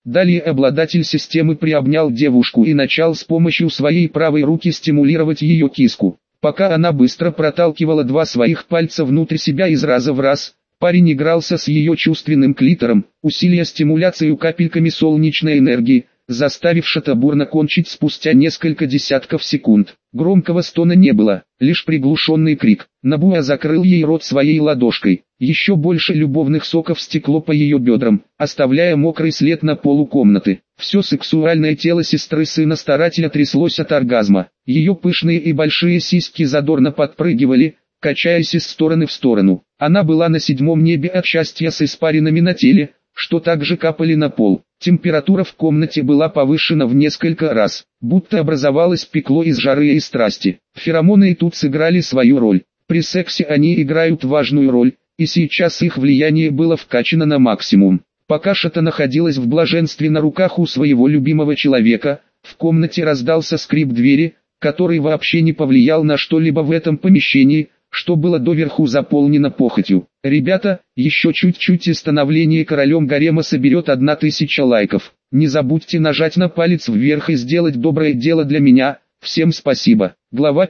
Далее обладатель системы приобнял девушку и начал с помощью своей правой руки стимулировать ее киску. Пока она быстро проталкивала два своих пальца внутрь себя из раза в раз, парень игрался с ее чувственным клитором, усиливая стимуляцию капельками солнечной энергии, заставив Шата бурно кончить спустя несколько десятков секунд. Громкого стона не было, лишь приглушенный крик. Набуа закрыл ей рот своей ладошкой. Еще больше любовных соков стекло по ее бедрам, оставляя мокрый след на полу комнаты. Все сексуальное тело сестры сына старателя тряслось от оргазма. Ее пышные и большие сиськи задорно подпрыгивали, качаясь из стороны в сторону. Она была на седьмом небе от счастья с испаринами на теле, что также капали на пол. Температура в комнате была повышена в несколько раз, будто образовалось пекло из жары и страсти. Феромоны и тут сыграли свою роль. При сексе они играют важную роль, и сейчас их влияние было вкачано на максимум. Пока Шата находилась в блаженстве на руках у своего любимого человека, в комнате раздался скрип двери, который вообще не повлиял на что-либо в этом помещении, что было доверху заполнено похотью. Ребята, еще чуть-чуть и становление королем гарема соберет 1000 лайков. Не забудьте нажать на палец вверх и сделать доброе дело для меня. Всем спасибо. Глава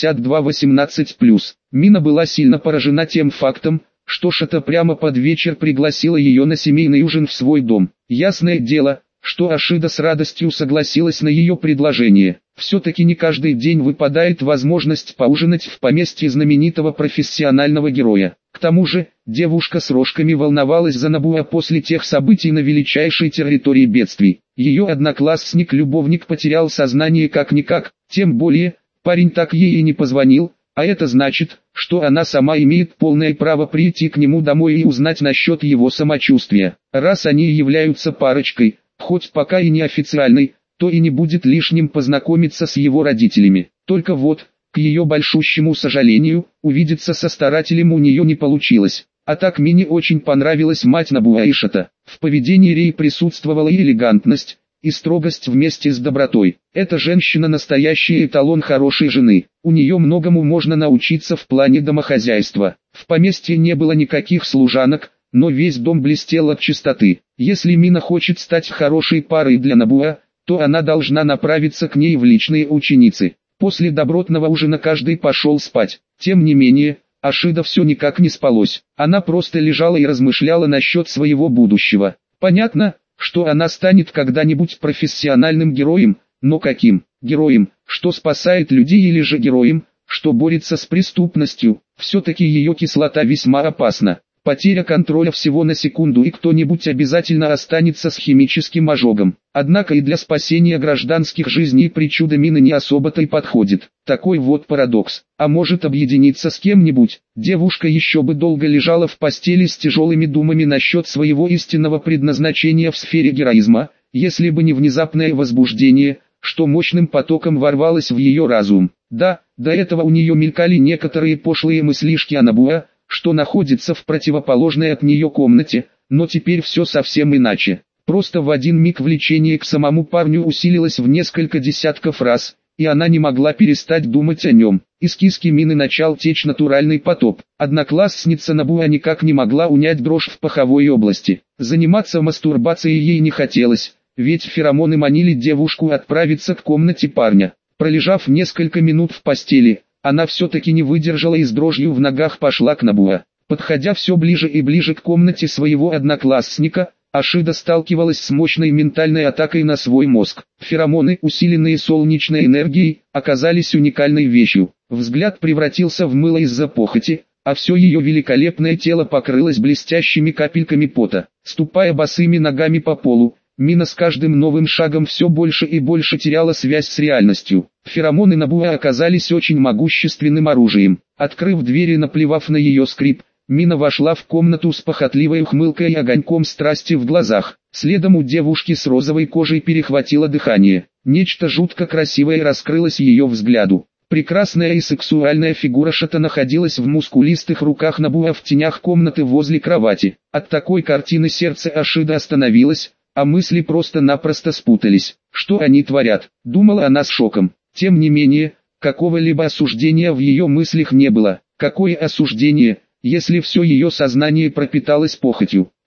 52:18+. Мина была сильно поражена тем фактом, что Шата прямо под вечер пригласила ее на семейный ужин в свой дом. Ясное дело, что Ашида с радостью согласилась на ее предложение. Все-таки не каждый день выпадает возможность поужинать в поместье знаменитого профессионального героя. К тому же, девушка с рожками волновалась за Набуа после тех событий на величайшей территории бедствий. Ее одноклассник-любовник потерял сознание как-никак, тем более, парень так ей и не позвонил, а это значит, что она сама имеет полное право прийти к нему домой и узнать насчет его самочувствия. Раз они являются парочкой, хоть пока и неофициальной, то и не будет лишним познакомиться с его родителями. Только вот, к ее большущему сожалению, увидеться со старателем у нее не получилось. А так Мине очень понравилась мать Набуа и Шата. В поведении Рей присутствовала и элегантность, и строгость вместе с добротой. Эта женщина настоящий эталон хорошей жены. У нее многому можно научиться в плане домохозяйства. В поместье не было никаких служанок, но весь дом блестел от чистоты. Если Мина хочет стать хорошей парой для Набуа, то она должна направиться к ней в личные ученицы. После добротного ужина каждый пошел спать. Тем не менее, Ашида все никак не спалось. Она просто лежала и размышляла насчет своего будущего. Понятно, что она станет когда-нибудь профессиональным героем, но каким? Героем, что спасает людей, или же героем, что борется с преступностью? Все-таки ее кислота весьма опасна. Потеря контроля всего на секунду, и кто-нибудь обязательно останется с химическим ожогом. Однако и для спасения гражданских жизней причуда Мины не особо-то и подходит. Такой вот парадокс. А может объединиться с кем-нибудь? Девушка еще бы долго лежала в постели с тяжелыми думами насчет своего истинного предназначения в сфере героизма, если бы не внезапное возбуждение, что мощным потоком ворвалось в ее разум. Да, до этого у нее мелькали некоторые пошлые мыслишки о Набуа, что находится в противоположной от нее комнате, но теперь все совсем иначе. Просто в один миг влечение к самому парню усилилось в несколько десятков раз, и она не могла перестать думать о нем. Из киски Мины начал течь натуральный поток. Одноклассница Набуа никак не могла унять дрожь в паховой области. Заниматься мастурбацией ей не хотелось, ведь феромоны манили девушку отправиться к комнате парня. Пролежав несколько минут в постели, она все-таки не выдержала и с дрожью в ногах пошла к Набуа. Подходя все ближе и ближе к комнате своего одноклассника, Ашида сталкивалась с мощной ментальной атакой на свой мозг. Феромоны, усиленные солнечной энергией, оказались уникальной вещью. Взгляд превратился в мыло из-за похоти, а все ее великолепное тело покрылось блестящими капельками пота. Ступая босыми ногами по полу, Мина с каждым новым шагом все больше и больше теряла связь с реальностью. Феромоны Набуа оказались очень могущественным оружием. Открыв дверь и наплевав на ее скрип, Мина вошла в комнату с похотливой ухмылкой и огоньком страсти в глазах. Следом у девушки с розовой кожей перехватило дыхание. Нечто жутко красивое раскрылось ее взгляду. Прекрасная и сексуальная фигура Шата находилась в мускулистых руках Набуа в тенях комнаты возле кровати. От такой картины сердце Ашида остановилось, а мысли просто-напросто спутались. Что они творят? Думала она с шоком. Тем не менее, какого-либо осуждения в ее мыслях не было. Какое осуждение, если все ее сознание пропиталось похотью?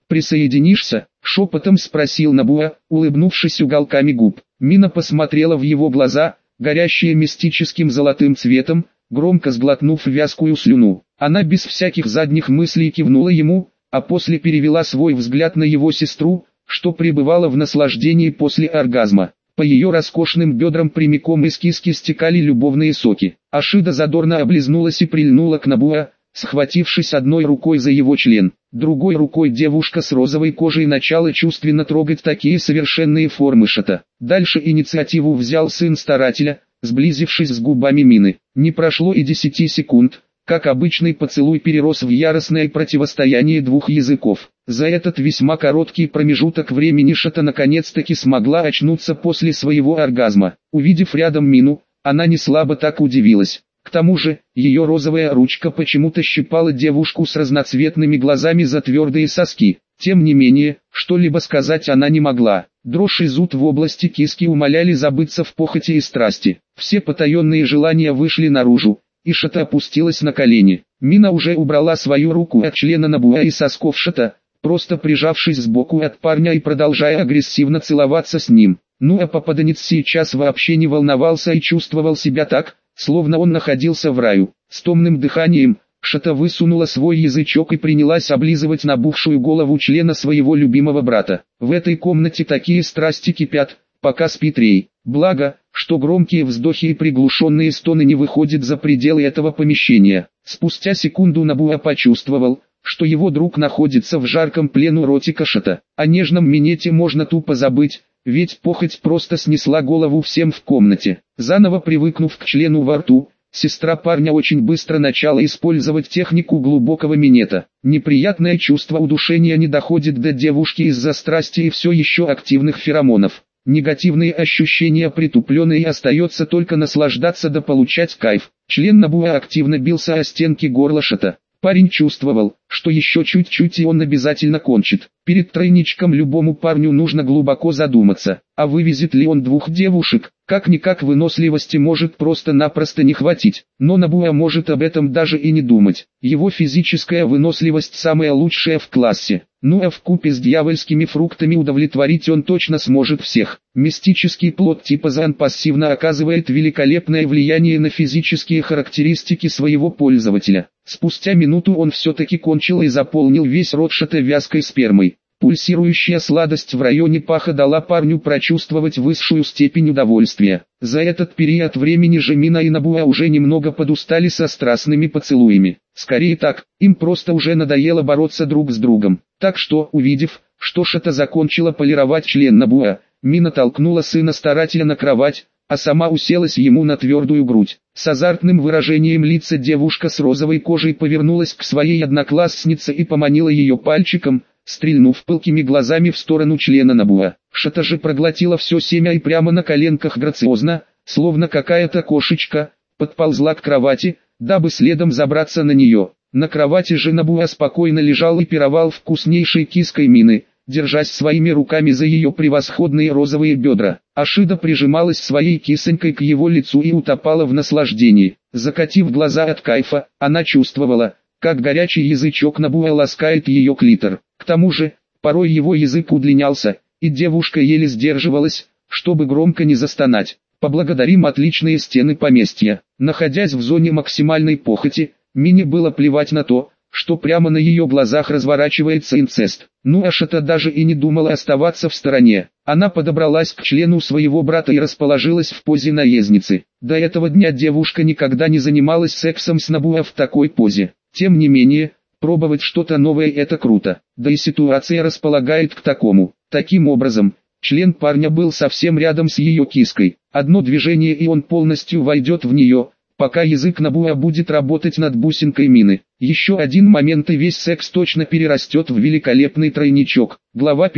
«Присоединишься?» — шепотом спросил Набуа, улыбнувшись уголками губ. Мина посмотрела в его глаза, горящие мистическим золотым цветом, громко сглотнув вязкую слюну. Она без всяких задних мыслей кивнула ему, а после перевела свой взгляд на его сестру, что пребывала в наслаждении после оргазма. По ее роскошным бедрам прямиком из киски стекали любовные соки. Ашида задорно облизнулась и прильнула к Набуа, схватившись одной рукой за его член. Другой рукой девушка с розовой кожей начала чувственно трогать такие совершенные формы шата. Дальше инициативу взял сын старателя, сблизившись с губами Мины. Не прошло и 10 секунд, как обычный поцелуй перерос в яростное противостояние двух языков. За этот весьма короткий промежуток времени Шата наконец-таки смогла очнуться после своего оргазма. Увидев рядом Мину, она не слабо так удивилась. К тому же, ее розовая ручка почему-то щипала девушку с разноцветными глазами за твердые соски. Тем не менее, что-либо сказать она не могла. Дрожь и зуд в области киски умоляли забыться в похоти и страсти. Все потаенные желания вышли наружу, и Шата опустилась на колени. Мина уже убрала свою руку от члена Набуа и сосков Шата, просто прижавшись сбоку от парня и продолжая агрессивно целоваться с ним. Ну а попаданец сейчас вообще не волновался и чувствовал себя так, словно он находился в раю. С томным дыханием, Шата высунула свой язычок и принялась облизывать набухшую голову члена своего любимого брата. В этой комнате такие страсти кипят, пока спит Рей. Благо, что громкие вздохи и приглушенные стоны не выходят за пределы этого помещения. Спустя секунду Набуа почувствовал, что его друг находится в жарком плену ротика Шата. О нежном минете можно тупо забыть, ведь похоть просто снесла голову всем в комнате. Заново привыкнув к члену во рту, сестра парня очень быстро начала использовать технику глубокого минета. Неприятное чувство удушения не доходит до девушки из-за страсти и все еще активных феромонов. Негативные ощущения притуплены и остается только наслаждаться да получать кайф. Член Набуа активно бился о стенки горла Шата. Парень чувствовал, что еще чуть-чуть и он обязательно кончит. Перед тройничком любому парню нужно глубоко задуматься, а вывезет ли он двух девушек. Как-никак выносливости может просто-напросто не хватить, но Набуа может об этом даже и не думать. Его физическая выносливость самая лучшая в классе. Ну а вкупе с дьявольскими фруктами удовлетворить он точно сможет всех. Мистический плод типа Зан пассивно оказывает великолепное влияние на физические характеристики своего пользователя. Спустя минуту он все-таки кончил и заполнил весь рот Шата вязкой спермой. Пульсирующая сладость в районе паха дала парню прочувствовать высшую степень удовольствия. За этот период времени же Мина и Набуа уже немного подустали со страстными поцелуями. Скорее так, им просто уже надоело бороться друг с другом. Так что, увидев, что Шата закончила полировать член Набуа, Мина толкнула сына старателя на кровать, а сама уселась ему на твердую грудь. С азартным выражением лица девушка с розовой кожей повернулась к своей однокласснице и поманила ее пальчиком, стрельнув пылкими глазами в сторону члена Набуа. Шата же проглотила все семя и прямо на коленках грациозно, словно какая-то кошечка, подползла к кровати, дабы следом забраться на нее. На кровати же Набуа спокойно лежал и пировал вкуснейшей киской Мины, держась своими руками за ее превосходные розовые бедра. Ашида прижималась своей кисонькой к его лицу и утопала в наслаждении. Закатив глаза от кайфа, она чувствовала, как горячий язычок Набуа ласкает ее клитор. К тому же, порой его язык удлинялся, и девушка еле сдерживалась, чтобы громко не застонать. Поблагодарим отличные стены поместья. Находясь в зоне максимальной похоти, Мине было плевать на то, что прямо на ее глазах разворачивается инцест. Ну а Шата даже и не думала оставаться в стороне. Она подобралась к члену своего брата и расположилась в позе наездницы. До этого дня девушка никогда не занималась сексом с Набуа в такой позе. Тем не менее, пробовать что-то новое это круто, да и ситуация располагает к такому. Таким образом, член парня был совсем рядом с ее киской. Одно движение и он полностью войдет в нее, пока язык Набуа будет работать над бусинкой Мины. Еще один момент и весь секс точно перерастет в великолепный тройничок. Глава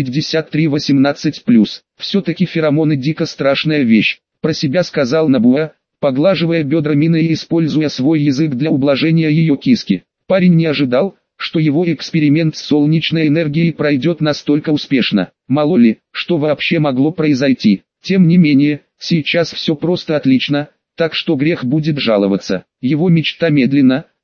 53:18+. Все-таки феромоны дико страшная вещь, про себя сказал Набуа, поглаживая бедра Мины и используя свой язык для ублажения ее киски. Парень не ожидал, что его эксперимент с солнечной энергией пройдет настолько успешно. Мало ли, что вообще могло произойти. Тем не менее, сейчас все просто отлично, так что грех будет жаловаться. Его мечта медленно,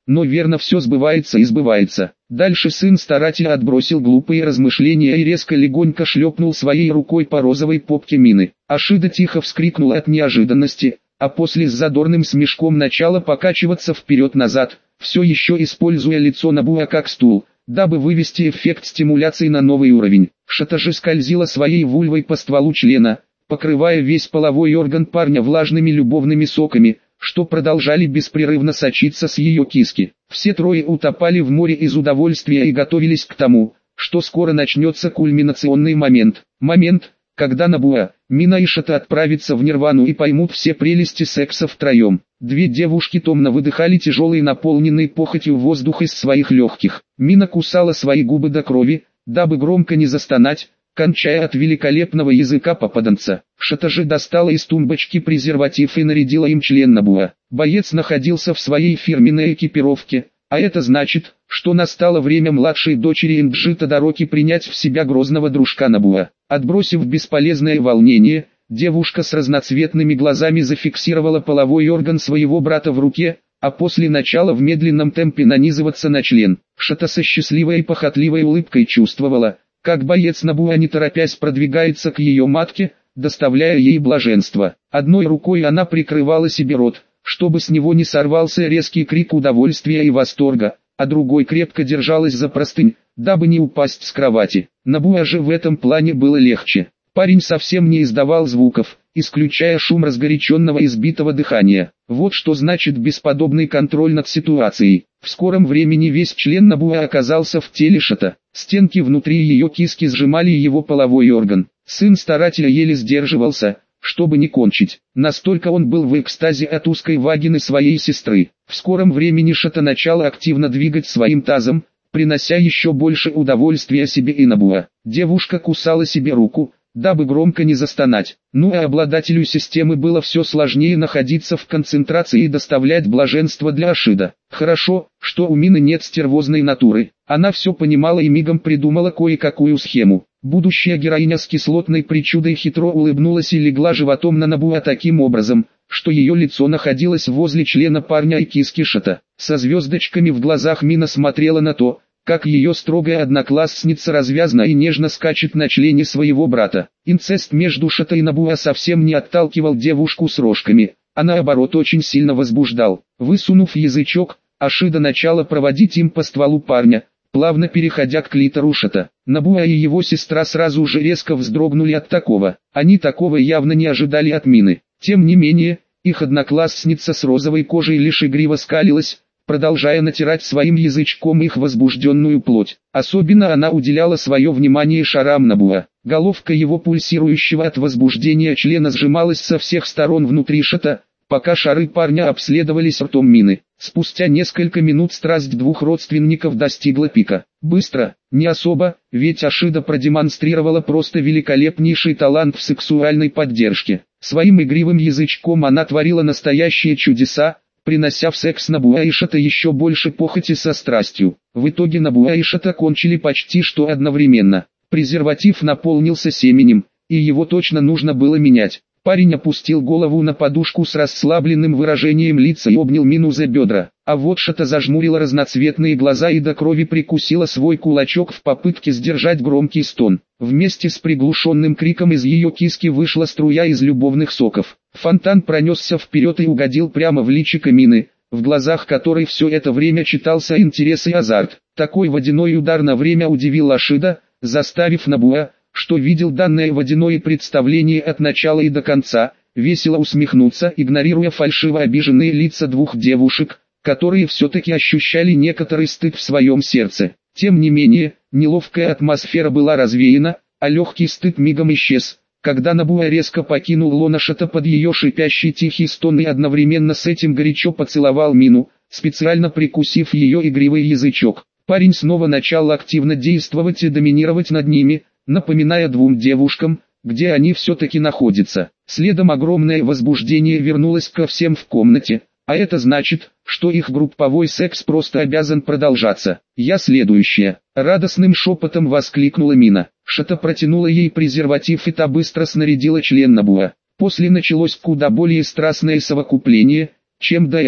но верно все сбывается и сбывается. Дальше сын старательно отбросил глупые размышления и резко легонько шлепнул своей рукой по розовой попке Мины. Ашида тихо вскрикнула от неожиданности, а после с задорным смешком начала покачиваться вперед-назад, все еще используя лицо Набуа как стул, дабы вывести эффект стимуляции на новый уровень. Шата же скользила своей вульвой по стволу члена, покрывая весь половой орган парня влажными любовными соками, что продолжали беспрерывно сочиться с ее киски. Все трое утопали в море из удовольствия и готовились к тому, что скоро начнется кульминационный момент. Момент, когда Набуа, Мина и Шата отправятся в нирвану и поймут все прелести секса втроем. Две девушки томно выдыхали тяжелый наполненный похотью воздух из своих легких. Мина кусала свои губы до крови, дабы громко не застонать, кончая от великолепного языка попаданца. Шата же достала из тумбочки презерватив и нарядила им член Набуа. Боец находился в своей фирменной экипировке, а это значит, что настало время младшей дочери Ингжи Тодороки принять в себя грозного дружка Набуа. Отбросив бесполезное волнение, девушка с разноцветными глазами зафиксировала половой орган своего брата в руке, а после начала в медленном темпе нанизываться на член. Шата со счастливой и похотливой улыбкой чувствовала, как боец Набуа не торопясь продвигается к ее матке, доставляя ей блаженство. Одной рукой она прикрывала себе рот, чтобы с него не сорвался резкий крик удовольствия и восторга, а другой крепко держалась за простынь, дабы не упасть с кровати. Набуа же в этом плане было легче. Парень совсем не издавал звуков, исключая шум разгоряченного избитого дыхания. Вот что значит бесподобный контроль над ситуацией. В скором времени весь член Набуа оказался в теле Шата. Стенки внутри ее киски сжимали его половой орган. Сын старателя еле сдерживался, чтобы не кончить. Настолько он был в экстазе от узкой вагины своей сестры. В скором времени Шата начала активно двигать своим тазом, принося еще больше удовольствия себе и Набуа. Девушка кусала себе руку, дабы громко не застонать. Ну а обладателю системы было все сложнее находиться в концентрации и доставлять блаженство для Ашида. Хорошо, что у Мины нет стервозной натуры. Она все понимала и мигом придумала кое-какую схему. Будущая героиня с кислотной причудой хитро улыбнулась и легла животом на Набуа таким образом, что ее лицо находилось возле члена парня и киски Шата. Со звездочками в глазах Мина смотрела на то, как ее строгая одноклассница развязно и нежно скачет на члене своего брата. Инцест между Шата и Набуа совсем не отталкивал девушку с рожками, а наоборот очень сильно возбуждал. Высунув язычок, Ашида начала проводить им по стволу парня, плавно переходя к клитору Шата. Набуа и его сестра сразу же резко вздрогнули от такого. Они такого явно не ожидали от Мины. Тем не менее, их одноклассница с розовой кожей лишь игриво скалилась, продолжая натирать своим язычком их возбужденную плоть. Особенно она уделяла свое внимание шарам Набуа. Головка его пульсирующего от возбуждения члена сжималась со всех сторон внутри Шата, пока шары парня обследовались ртом Мины. Спустя несколько минут страсть двух родственников достигла пика. Быстро, не особо, ведь Ашида продемонстрировала просто великолепнейший талант в сексуальной поддержке. Своим игривым язычком она творила настоящие чудеса, принося в секс Набуа и Шата еще больше похоти со страстью. В итоге Набуа и Шата кончили почти что одновременно. Презерватив наполнился семенем, и его точно нужно было менять. Парень опустил голову на подушку с расслабленным выражением лица и обнял Мину за бедра. А вот Шата зажмурила разноцветные глаза и до крови прикусила свой кулачок в попытке сдержать громкий стон. Вместе с приглушенным криком из ее киски вышла струя из любовных соков. Фонтан пронесся вперед и угодил прямо в личико Мины, в глазах которой все это время читался интерес и азарт. Такой водяной удар на время удивил Ашида, заставив Набуа, что видел данное водяное представление от начала и до конца, весело усмехнуться, игнорируя фальшиво обиженные лица двух девушек, которые все-таки ощущали некоторый стыд в своем сердце. Тем не менее, неловкая атмосфера была развеяна, а легкий стыд мигом исчез, когда Набуа резко покинул лоно Шата под ее шипящий тихий стон и одновременно с этим горячо поцеловал Мину, специально прикусив ее игривый язычок. Парень снова начал активно действовать и доминировать над ними, напоминая двум девушкам, где они все-таки находятся. Следом огромное возбуждение вернулось ко всем в комнате, а это значит, что их групповой секс просто обязан продолжаться. «Я следующая», — радостным шепотом воскликнула Мина. Шата протянула ей презерватив и та быстро снарядила член Набуа. После началось куда более страстное совокупление, чем до этого.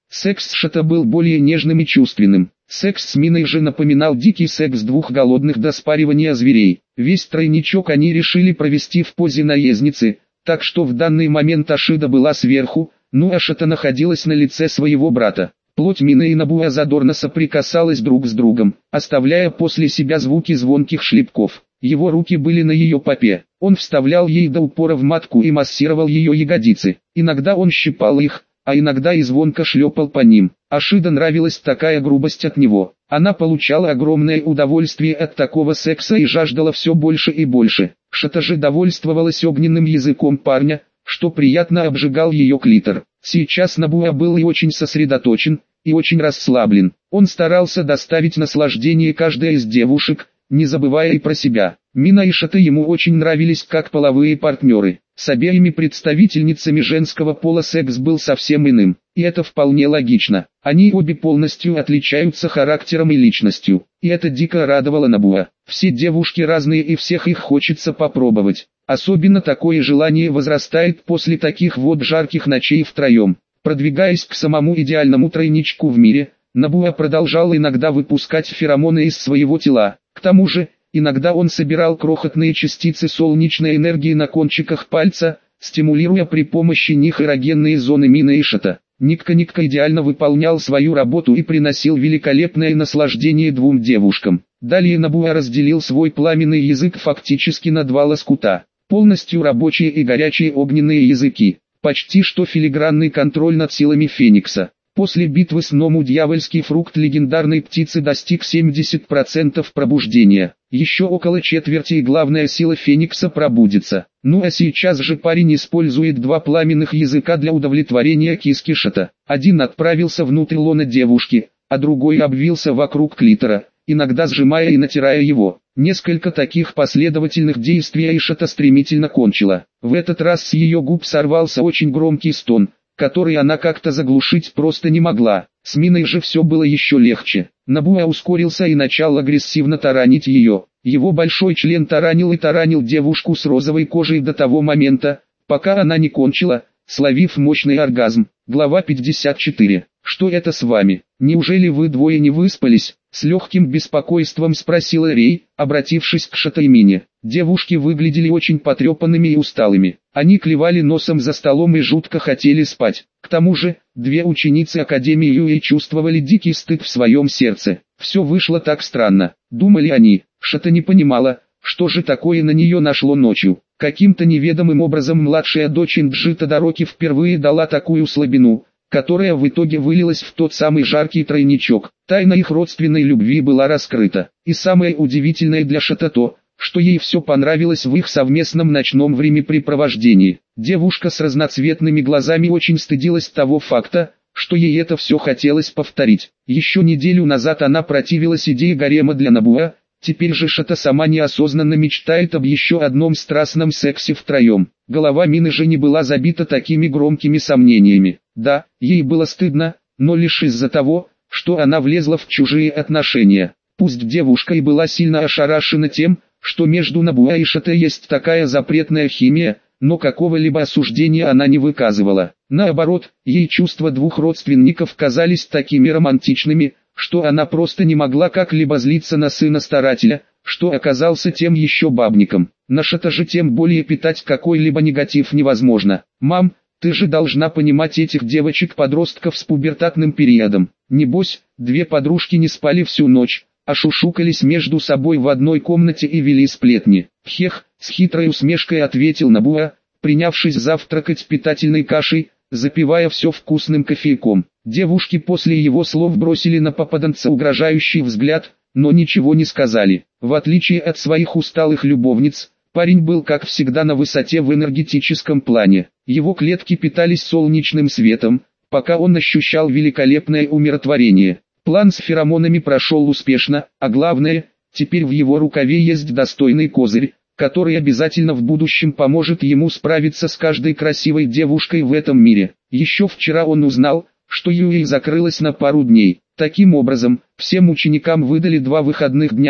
Секс с Шато был более нежным и чувственным. Секс с Миной же напоминал дикий секс двух голодных до спаривания зверей. Весь тройничок они решили провести в позе наездницы, так что в данный момент Ашида была сверху, ну а Шато находилась на лице своего брата. Плоть Мины и Набуа задорно соприкасалась друг с другом, оставляя после себя звуки звонких шлепков. Его руки были на ее попе. Он вставлял ей до упора в матку и массировал ее ягодицы. Иногда он щипал их, а иногда и звонко шлепал по ним. Ашида нравилась такая грубость от него. Она получала огромное удовольствие от такого секса и жаждала все больше и больше. Шато же довольствовалась огненным языком парня, что приятно обжигал ее клитор. Сейчас Набуа был и очень сосредоточен, и очень расслаблен. Он старался доставить наслаждение каждой из девушек, не забывая и про себя. Мина и Шато ему очень нравились как половые партнеры. С обеими представительницами женского пола секс был совсем иным, и это вполне логично. Они обе полностью отличаются характером и личностью, и это дико радовало Набуа. Все девушки разные и всех их хочется попробовать. Особенно такое желание возрастает после таких вот жарких ночей втроем. Продвигаясь к самому идеальному тройничку в мире, Набуа продолжал иногда выпускать феромоны из своего тела. К тому же, иногда он собирал крохотные частицы солнечной энергии на кончиках пальца, стимулируя при помощи них эрогенные зоны Мины и Шато. Никка идеально выполнял свою работу и приносил великолепное наслаждение двум девушкам. Далее Набуа разделил свой пламенный язык фактически на два лоскута. Полностью рабочие и горячие огненные языки. Почти что филигранный контроль над силами Феникса. После битвы с Ному дьявольский фрукт легендарной птицы достиг 70% пробуждения. Еще около четверти и главная сила Феникса пробудится. Ну а сейчас же парень использует два пламенных языка для удовлетворения киски Шато. Один отправился внутрь лона девушки, а другой обвился вокруг клитора, иногда сжимая и натирая его. Несколько таких последовательных действий и Шато стремительно кончила. В этот раз с ее губ сорвался очень громкий стон, который она как-то заглушить просто не могла. С Миной же все было еще легче. Набуа ускорился и начал агрессивно таранить ее. Его большой член таранил и таранил девушку с розовой кожей до того момента, пока она не кончила, словив мощный оргазм. Глава 54. «Что это с вами? Неужели вы двое не выспались?» С легким беспокойством спросила Рей, обратившись к Шато и Мине. Девушки выглядели очень потрепанными и усталыми. Они клевали носом за столом и жутко хотели спать. К тому же, две ученицы Академии Юэй чувствовали дикий стыд в своем сердце. Все вышло так странно, думали они. Шато не понимала, что же такое на нее нашло ночью. Каким-то неведомым образом младшая дочь Инджи Тодороки впервые дала такую слабину, которая в итоге вылилась в тот самый жаркий тройничок. Тайна их родственной любви была раскрыта. И самое удивительное для Шато то, что ей все понравилось в их совместном ночном времяпрепровождении. Девушка с разноцветными глазами очень стыдилась того факта, что ей это все хотелось повторить. Еще неделю назад она противилась идее гарема для Набуа, теперь же Шато сама неосознанно мечтает об еще одном страстном сексе втроем. Голова Мины же не была забита такими громкими сомнениями. Да, ей было стыдно, но лишь из-за того, что она влезла в чужие отношения. Пусть девушка и была сильно ошарашена тем, что между Набуа и Шато есть такая запретная химия, но какого-либо осуждения она не выказывала. Наоборот, ей чувства двух родственников казались такими романтичными, что она просто не могла как-либо злиться на сына старателя, что оказался тем еще бабником. На Шато же тем более питать какой-либо негатив невозможно. «Мам, ты же должна понимать этих девочек-подростков с пубертатным периодом. Небось, две подружки не спали всю ночь, а шушукались между собой в одной комнате и вели сплетни». «Хех», с хитрой усмешкой ответил Набуа, принявшись завтракать питательной кашей, запивая все вкусным кофейком. Девушки после его слов бросили на попаданца угрожающий взгляд, но ничего не сказали. В отличие от своих усталых любовниц, парень был как всегда на высоте в энергетическом плане. Его клетки питались солнечным светом, пока он ощущал великолепное умиротворение. План с феромонами прошел успешно, а главное, теперь в его рукаве есть достойный козырь, который обязательно в будущем поможет ему справиться с каждой красивой девушкой в этом мире. Еще вчера он узнал, что Юэй закрылась на пару дней. Таким образом, всем ученикам выдали 2 выходных дня,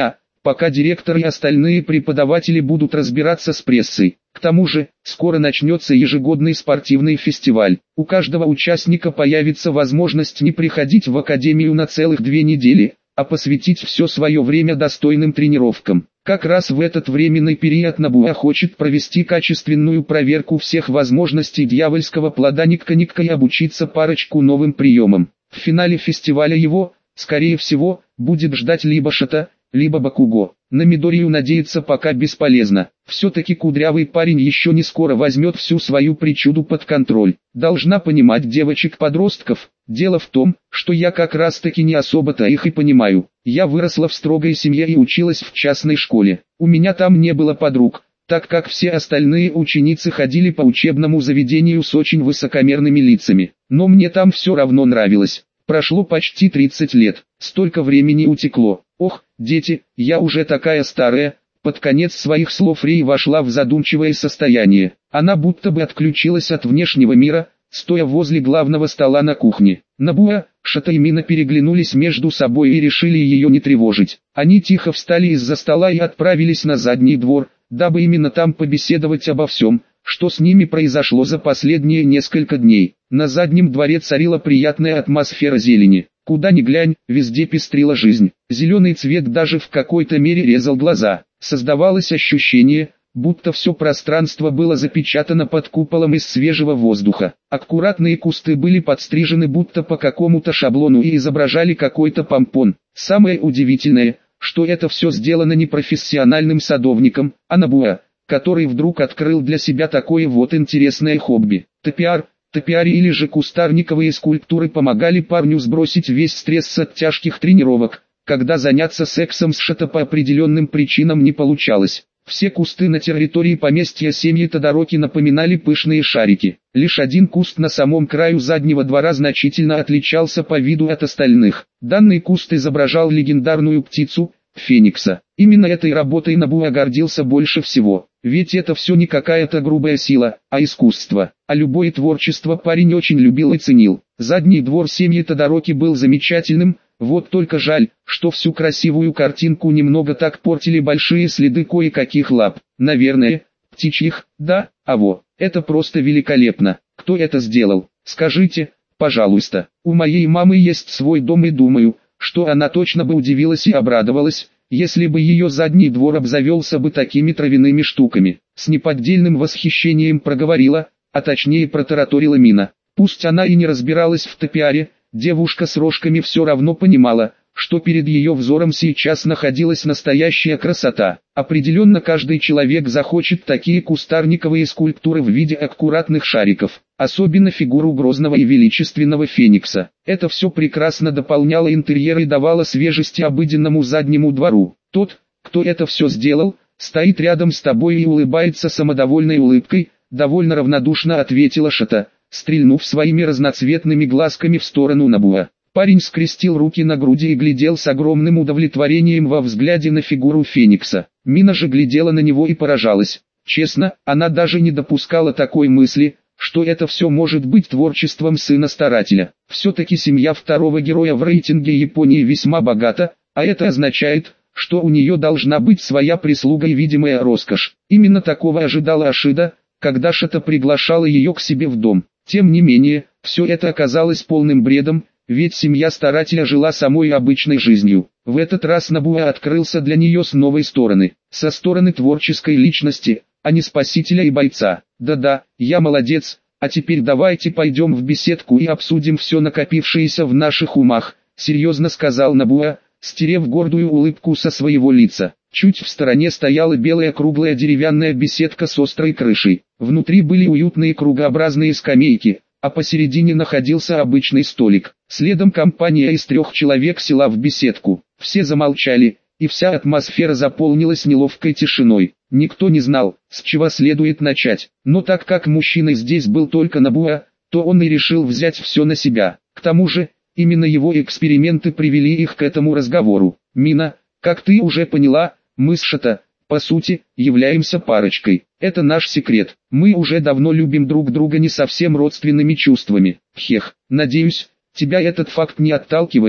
пока директор и остальные преподаватели будут разбираться с прессой. К тому же, скоро начнется ежегодный спортивный фестиваль. У каждого участника появится возможность не приходить в академию на целых 2 недели, а посвятить все свое время достойным тренировкам. Как раз в этот временный период Набуа хочет провести качественную проверку всех возможностей дьявольского плода Никка и обучиться парочку новым приемам. В финале фестиваля его, скорее всего, будет ждать либо Шата, либо Бакуго. На Мидорию надеяться пока бесполезно. Все-таки кудрявый парень еще не скоро возьмет всю свою причуду под контроль. Должна понимать девочек-подростков. Дело в том, что я как раз таки не особо-то их и понимаю. Я выросла в строгой семье и училась в частной школе. У меня там не было подруг, так как все остальные ученицы ходили по учебному заведению с очень высокомерными лицами. Но мне там все равно нравилось. Прошло почти 30 лет, столько времени утекло. Ох, дети, я уже такая старая. Под конец своих слов Рей вошла в задумчивое состояние. Она будто бы отключилась от внешнего мира, стоя возле главного стола на кухне. Набуа, Шата и Мина переглянулись между собой и решили ее не тревожить. Они тихо встали из-за стола и отправились на задний двор, дабы именно там побеседовать обо всем, что с ними произошло за последние несколько дней. На заднем дворе царила приятная атмосфера зелени. Куда ни глянь, везде пестрила жизнь. Зеленый цвет даже в какой-то мере резал глаза. Создавалось ощущение, будто все пространство было запечатано под куполом из свежего воздуха. Аккуратные кусты были подстрижены будто по какому-то шаблону и изображали какой-то помпон. Самое удивительное, что это все сделано не профессиональным садовником, а Набуа, который вдруг открыл для себя такое вот интересное хобби. Топиари или же кустарниковые скульптуры помогали парню сбросить весь стресс от тяжких тренировок, когда заняться сексом с Шата по определенным причинам не получалось. Все кусты на территории поместья семьи Тодороки напоминали пышные шарики. Лишь один куст на самом краю заднего двора значительно отличался по виду от остальных. Данный куст изображал легендарную птицу – Феникса. Именно этой работой Набуа гордился больше всего. Ведь это все не какая-то грубая сила, а искусство. А любое творчество парень очень любил и ценил. Задний двор семьи Тодороки был замечательным, вот только жаль, что всю красивую картинку немного так портили большие следы кое-каких лап. Наверное, птичьих, да, это просто великолепно. Кто это сделал? Скажите, пожалуйста. У моей мамы есть свой дом и думаю, что она точно бы удивилась и обрадовалась, если бы ее задний двор обзавелся бы такими травяными штуками. С неподдельным восхищением проговорила, а точнее протараторила Мина. Пусть она и не разбиралась в топиаре, девушка с рожками все равно понимала, что перед ее взором сейчас находилась настоящая красота. Определенно каждый человек захочет такие кустарниковые скульптуры в виде аккуратных шариков, особенно фигуру грозного и величественного феникса. Это все прекрасно дополняло интерьер и давало свежести обыденному заднему двору. Тот, кто это все сделал, стоит рядом с тобой и улыбается самодовольной улыбкой, довольно равнодушно ответила Шата, стрельнув своими разноцветными глазками в сторону Набуа. Парень скрестил руки на груди и глядел с огромным удовлетворением во взгляде на фигуру Феникса. Мина же глядела на него и поражалась. Честно, она даже не допускала такой мысли, что это все может быть творчеством сына старателя. Все-таки семья второго героя в рейтинге Японии весьма богата, а это означает, что у нее должна быть своя прислуга и видимая роскошь. Именно такого ожидала Ашида, когда Шата приглашала ее к себе в дом. Тем не менее, все это оказалось полным бредом, ведь семья старателя жила самой обычной жизнью. В этот раз Набуа открылся для нее с новой стороны, со стороны творческой личности, а не спасителя и бойца. Да-да, я молодец, а теперь давайте пойдем в беседку и обсудим все накопившееся в наших умах, серьезно сказал Набуа, стерев гордую улыбку со своего лица. Чуть в стороне стояла белая круглая деревянная беседка с острой крышей. Внутри были уютные кругообразные скамейки, а посередине находился обычный столик. Следом компания из 3 человек села в беседку. Все замолчали, и вся атмосфера заполнилась неловкой тишиной. Никто не знал, с чего следует начать. Но так как мужчиной здесь был только Набуа, то он и решил взять все на себя. К тому же, именно его эксперименты привели их к этому разговору. «Мина, как ты уже поняла, мы с Шата, по сути, являемся парочкой. Это наш секрет. Мы уже давно любим друг друга не совсем родственными чувствами. Надеюсь, тебя этот факт не отталкивает»,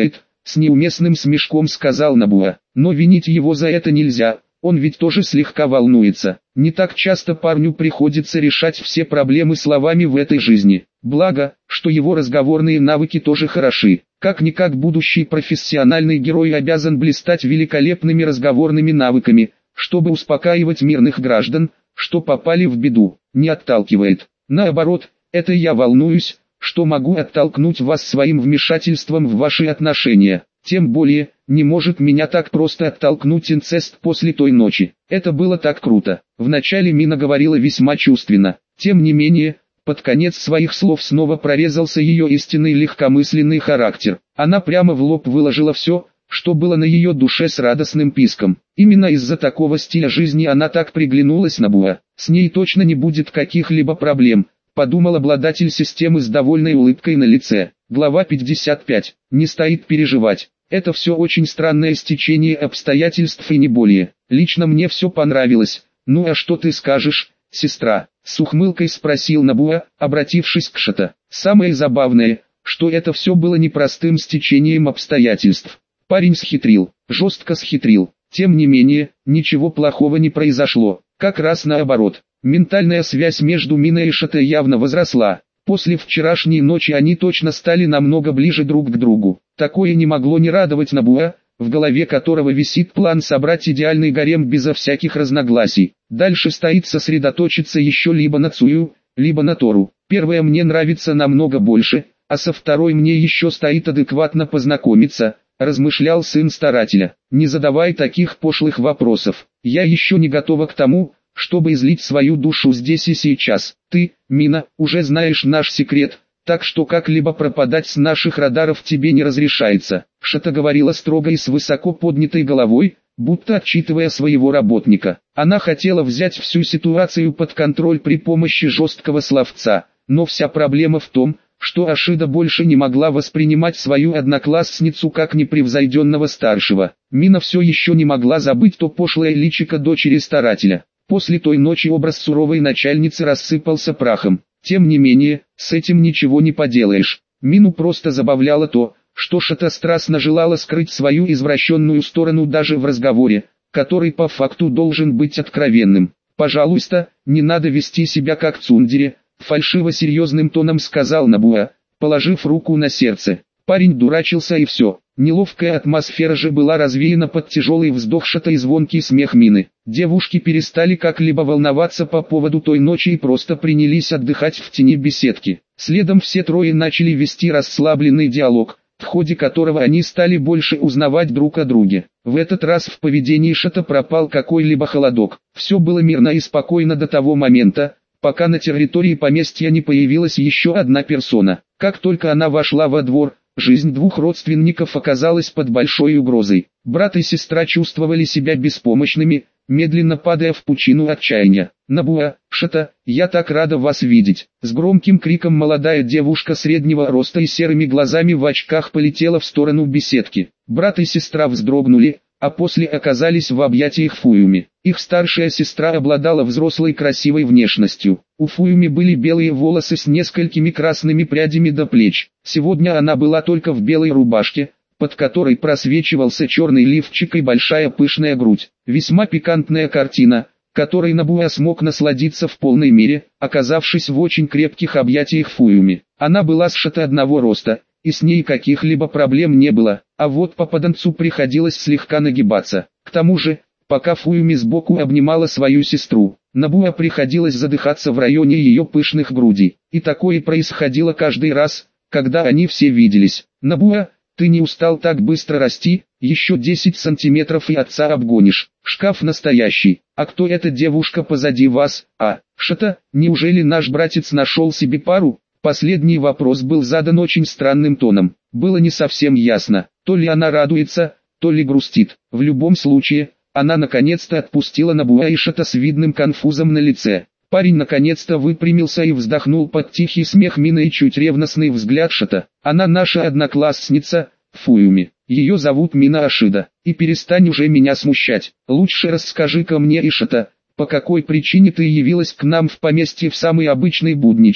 с неуместным смешком сказал Набуа. Но винить его за это нельзя, он ведь тоже слегка волнуется. Не так часто парню приходится решать все проблемы словами в этой жизни. Благо, что его разговорные навыки тоже хороши. Как-никак будущий профессиональный герой обязан блистать великолепными разговорными навыками, чтобы успокаивать мирных граждан, что попали в беду. Не отталкивает. Наоборот, это я волнуюсь, что могу оттолкнуть вас своим вмешательством в ваши отношения. Тем более, не может меня так просто оттолкнуть инцест после той ночи. Это было так круто. Вначале Мина говорила весьма чувственно. Тем не менее, под конец своих слов снова прорезался ее истинный легкомысленный характер. Она прямо в лоб выложила все, что было на ее душе с радостным писком. Именно из-за такого стиля жизни она так приглянулась Набуа. С ней точно не будет каких-либо проблем, подумал обладатель системы с довольной улыбкой на лице. Глава 55. Не стоит переживать. Это все очень странное стечение обстоятельств и не более. Лично мне все понравилось. Ну а что ты скажешь, сестра? С ухмылкой спросил Набуа, обратившись к Шато. Самое забавное, что это все было непростым стечением обстоятельств. Парень схитрил, жестко схитрил. Тем не менее, ничего плохого не произошло. Как раз наоборот. Ментальная связь между Миной и Шато явно возросла. После вчерашней ночи они точно стали намного ближе друг к другу. Такое не могло не радовать Набуа, в голове которого висит план собрать идеальный гарем безо всяких разногласий. Дальше стоит сосредоточиться еще либо на Цую, либо на Тору. Первое мне нравится намного больше, а со второй мне еще стоит адекватно познакомиться, размышлял сын старателя. Не задавай таких пошлых вопросов. Я еще не готова к тому, чтобы излить свою душу здесь и сейчас. Ты, Мина, уже знаешь наш секрет, так что как-либо пропадать с наших радаров тебе не разрешается. Шато говорила строго и с высоко поднятой головой, будто отчитывая своего работника. Она хотела взять всю ситуацию под контроль при помощи жесткого словца, но вся проблема в том, что Ашида больше не могла воспринимать свою одноклассницу как непревзойденного старшего. Мина все еще не могла забыть то пошлое личико дочери старателя. После той ночи образ суровой начальницы рассыпался прахом. Тем не менее, с этим ничего не поделаешь. Мину просто забавляло то, что Шато страстно желала скрыть свою извращенную сторону даже в разговоре, который по факту должен быть откровенным. «Пожалуйста, не надо вести себя как цундере», — фальшиво-серьезным тоном сказал Набуа, положив руку на сердце. Парень дурачился и все. Неловкая атмосфера же была развеяна под тяжелый вздох Шато и звонкий смех Мины. Девушки перестали как-либо волноваться по поводу той ночи и просто принялись отдыхать в тени беседки. Следом все трое начали вести расслабленный диалог, в ходе которого они стали больше узнавать друг о друге. В этот раз в поведении Шато пропал какой-либо холодок. Все было мирно и спокойно до того момента, пока на территории поместья не появилась еще одна персона. Как только она вошла во двор, жизнь двух родственников оказалась под большой угрозой. Брат и сестра чувствовали себя беспомощными, медленно падая в пучину отчаяния. «Набуа, Шато, я так рада вас видеть!» С громким криком молодая девушка среднего роста и серыми глазами в очках полетела в сторону беседки. Брат и сестра вздрогнули, а после оказались в объятиях Фуюми. Их старшая сестра обладала взрослой красивой внешностью. У Фуюми были белые волосы с несколькими красными прядями до плеч. Сегодня она была только в белой рубашке, под которой просвечивался черный лифчик и большая пышная грудь. Весьма пикантная картина, которой Набуа смог насладиться в полной мере, оказавшись в очень крепких объятиях Фуюми. Она была с Шато одного роста, и с ней каких-либо проблем не было, а вот попаданцу приходилось слегка нагибаться. К тому же, пока Фуюми сбоку обнимала свою сестру, Набуа приходилось задыхаться в районе ее пышных грудей. И такое происходило каждый раз, когда они все виделись. «Набуа, ты не устал так быстро расти? Еще 10 сантиметров и отца обгонишь. Шкаф настоящий. А кто эта девушка позади вас? А, Шато, неужели наш братец нашел себе пару?» Последний вопрос был задан очень странным тоном. Было не совсем ясно, то ли она радуется, то ли грустит. В любом случае, она наконец-то отпустила Набуа и Шато с видным конфузом на лице. Парень наконец-то выпрямился и вздохнул под тихий смех Мины и чуть ревностный взгляд Шато. «Она наша одноклассница, Фуюми. Ее зовут Мина Ашида. И перестань уже меня смущать. Лучше расскажи-ка мне и Шато, по какой причине ты явилась к нам в поместье в самый обычный будничный,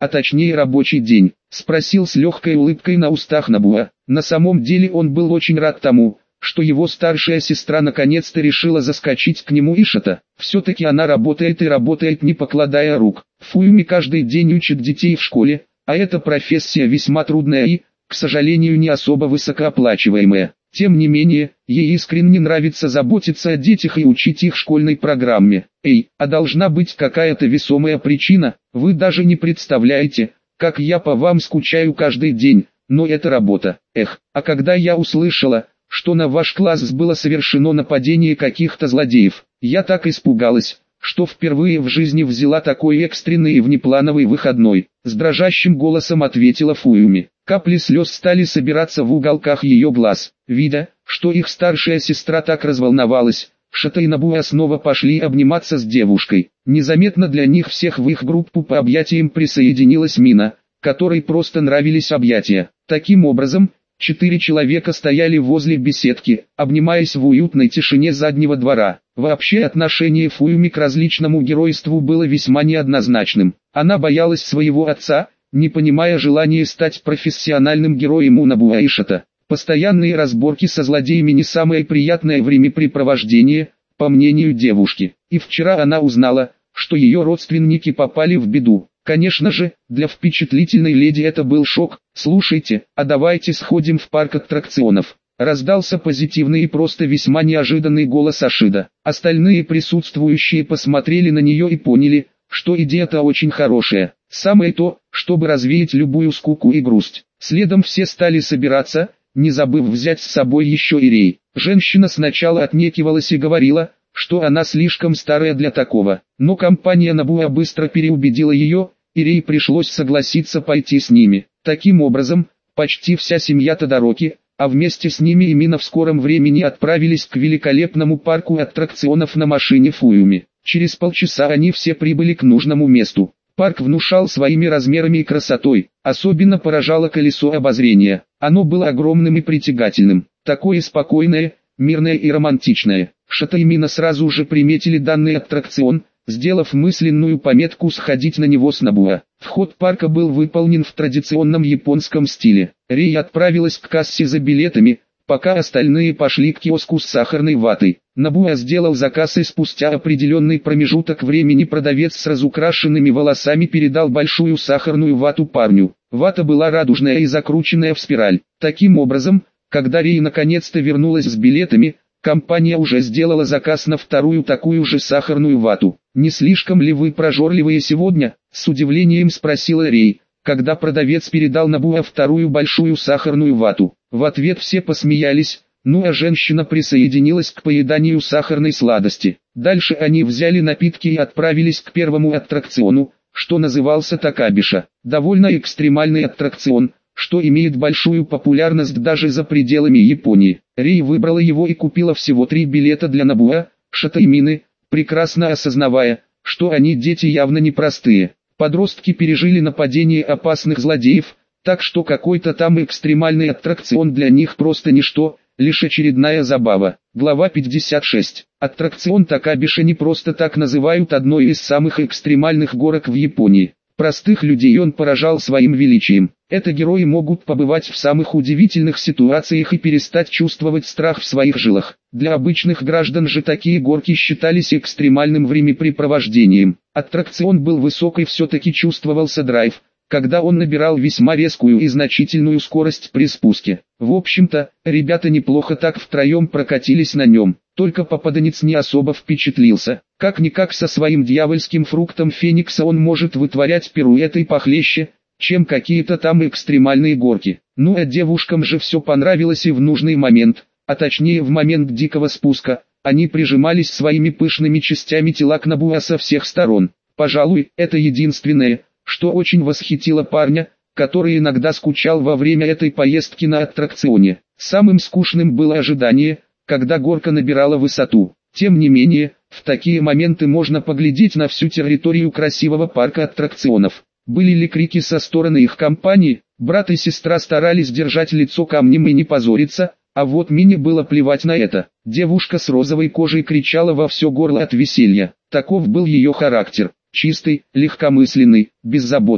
а точнее рабочий день?» — спросил с легкой улыбкой на устах Набуа. На самом деле он был очень рад тому, что его старшая сестра наконец-то решила заскочить к нему Ишата. Все-таки она работает и работает, не покладая рук. Фуюми каждый день учит детей в школе, а эта профессия весьма трудная и, к сожалению, не особо высокооплачиваемая. Тем не менее, ей искренне нравится заботиться о детях и учить их школьной программе. А должна быть какая-то весомая причина, вы даже не представляете, как я по вам скучаю каждый день, но это работа. А когда я услышала, что на ваш класс было совершено нападение каких-то злодеев, я так испугалась, что впервые в жизни взяла такой экстренный и внеплановый выходной. С дрожащим голосом ответила Фуюми. Капли слез стали собираться в уголках ее глаз. Видя, что их старшая сестра так разволновалась, Шата и Набуа снова пошли обниматься с девушкой. Незаметно для них всех в их группу по объятиям присоединилась Мина, которой просто нравились объятия. Таким образом, 4 человека стояли возле беседки, обнимаясь в уютной тишине заднего двора. Вообще отношение Фуюми к различному геройству было весьма неоднозначным. Она боялась своего отца, не понимая желания стать профессиональным героем у Набуа Ишата. Постоянные разборки со злодеями не самое приятное времяпрепровождение, по мнению девушки. И вчера она узнала, что ее родственники попали в беду. Конечно же, для впечатлительной леди это был шок. «Слушайте, а давайте сходим в парк аттракционов», — раздался позитивный и просто весьма неожиданный голос Ашида. Остальные присутствующие посмотрели на нее и поняли, что идея-то очень хорошая. Самое то, чтобы развеять любую скуку и грусть. Следом все стали собираться, не забыв взять с собой еще и Рей. Женщина сначала отнекивалась и говорила, что она слишком старая для такого, но компания Набуа быстро переубедила ее, и Рей пришлось согласиться пойти с ними. Таким образом, почти вся семья Тодороки, а вместе с ними и Мина в скором времени отправились к великолепному парку аттракционов на машине Фуюми. Через полчаса они все прибыли к нужному месту. Парк внушал своими размерами и красотой, особенно поражало колесо обозрения. Оно было огромным и притягательным, такое спокойное, мирное и романтичное. Шата и Мина сразу же приметили данный аттракцион, сделав мысленную пометку сходить на него с Набуа. Вход парка был выполнен в традиционном японском стиле. Рей отправилась к кассе за билетами, пока остальные пошли к киоску с сахарной ватой. Набуа сделал заказ, и спустя определенный промежуток времени продавец с разукрашенными волосами передал большую сахарную вату парню. Вата была радужная и закрученная в спираль. Таким образом, когда Рей наконец-то вернулась с билетами, компания уже сделала заказ на вторую такую же сахарную вату. «Не слишком ли вы прожорливые сегодня?» — с удивлением спросила Рей, когда продавец передал Набуа вторую большую сахарную вату. В ответ все посмеялись, ну а женщина присоединилась к поеданию сахарной сладости. Дальше они взяли напитки и отправились к первому аттракциону, что назывался Такабиша. Довольно экстремальный аттракцион, что имеет большую популярность даже за пределами Японии. Рей выбрала его и купила всего 3 билета для Набуа, Шата и Мины, прекрасно осознавая, что они дети явно непростые. Подростки пережили нападение опасных злодеев, так что какой-то там экстремальный аттракцион для них просто ничто, лишь очередная забава. Глава 56. Аттракцион Такабиша не просто так называют одной из самых экстремальных горок в Японии. Простых людей он поражал своим величием. Это герои могут побывать в самых удивительных ситуациях и перестать чувствовать страх в своих жилах. Для обычных граждан же такие горки считались экстремальным времяпрепровождением. Аттракцион был высок и все-таки чувствовался драйв, когда он набирал весьма резкую и значительную скорость при спуске. В общем-то, ребята неплохо так втроем прокатились на нем, только попаданец не особо впечатлился. Как-никак со своим дьявольским фруктом Феникса он может вытворять пируэты похлеще, чем какие-то там экстремальные горки. Ну а девушкам же все понравилось, и в нужный момент, а точнее в момент дикого спуска, они прижимались своими пышными частями тела к Набуа со всех сторон. Пожалуй, это единственное, что очень восхитило парня, который иногда скучал во время этой поездки на аттракционе. Самым скучным было ожидание, когда горка набирала высоту. Тем не менее, в такие моменты можно поглядеть на всю территорию красивого парка аттракционов. Были ли крики со стороны их компании? Брат и сестра старались держать лицо камнем и не позориться, а вот Мине было плевать на это. Девушка с розовой кожей кричала во все горло от веселья. Таков был ее характер. Чистый, легкомысленный, беззаботный.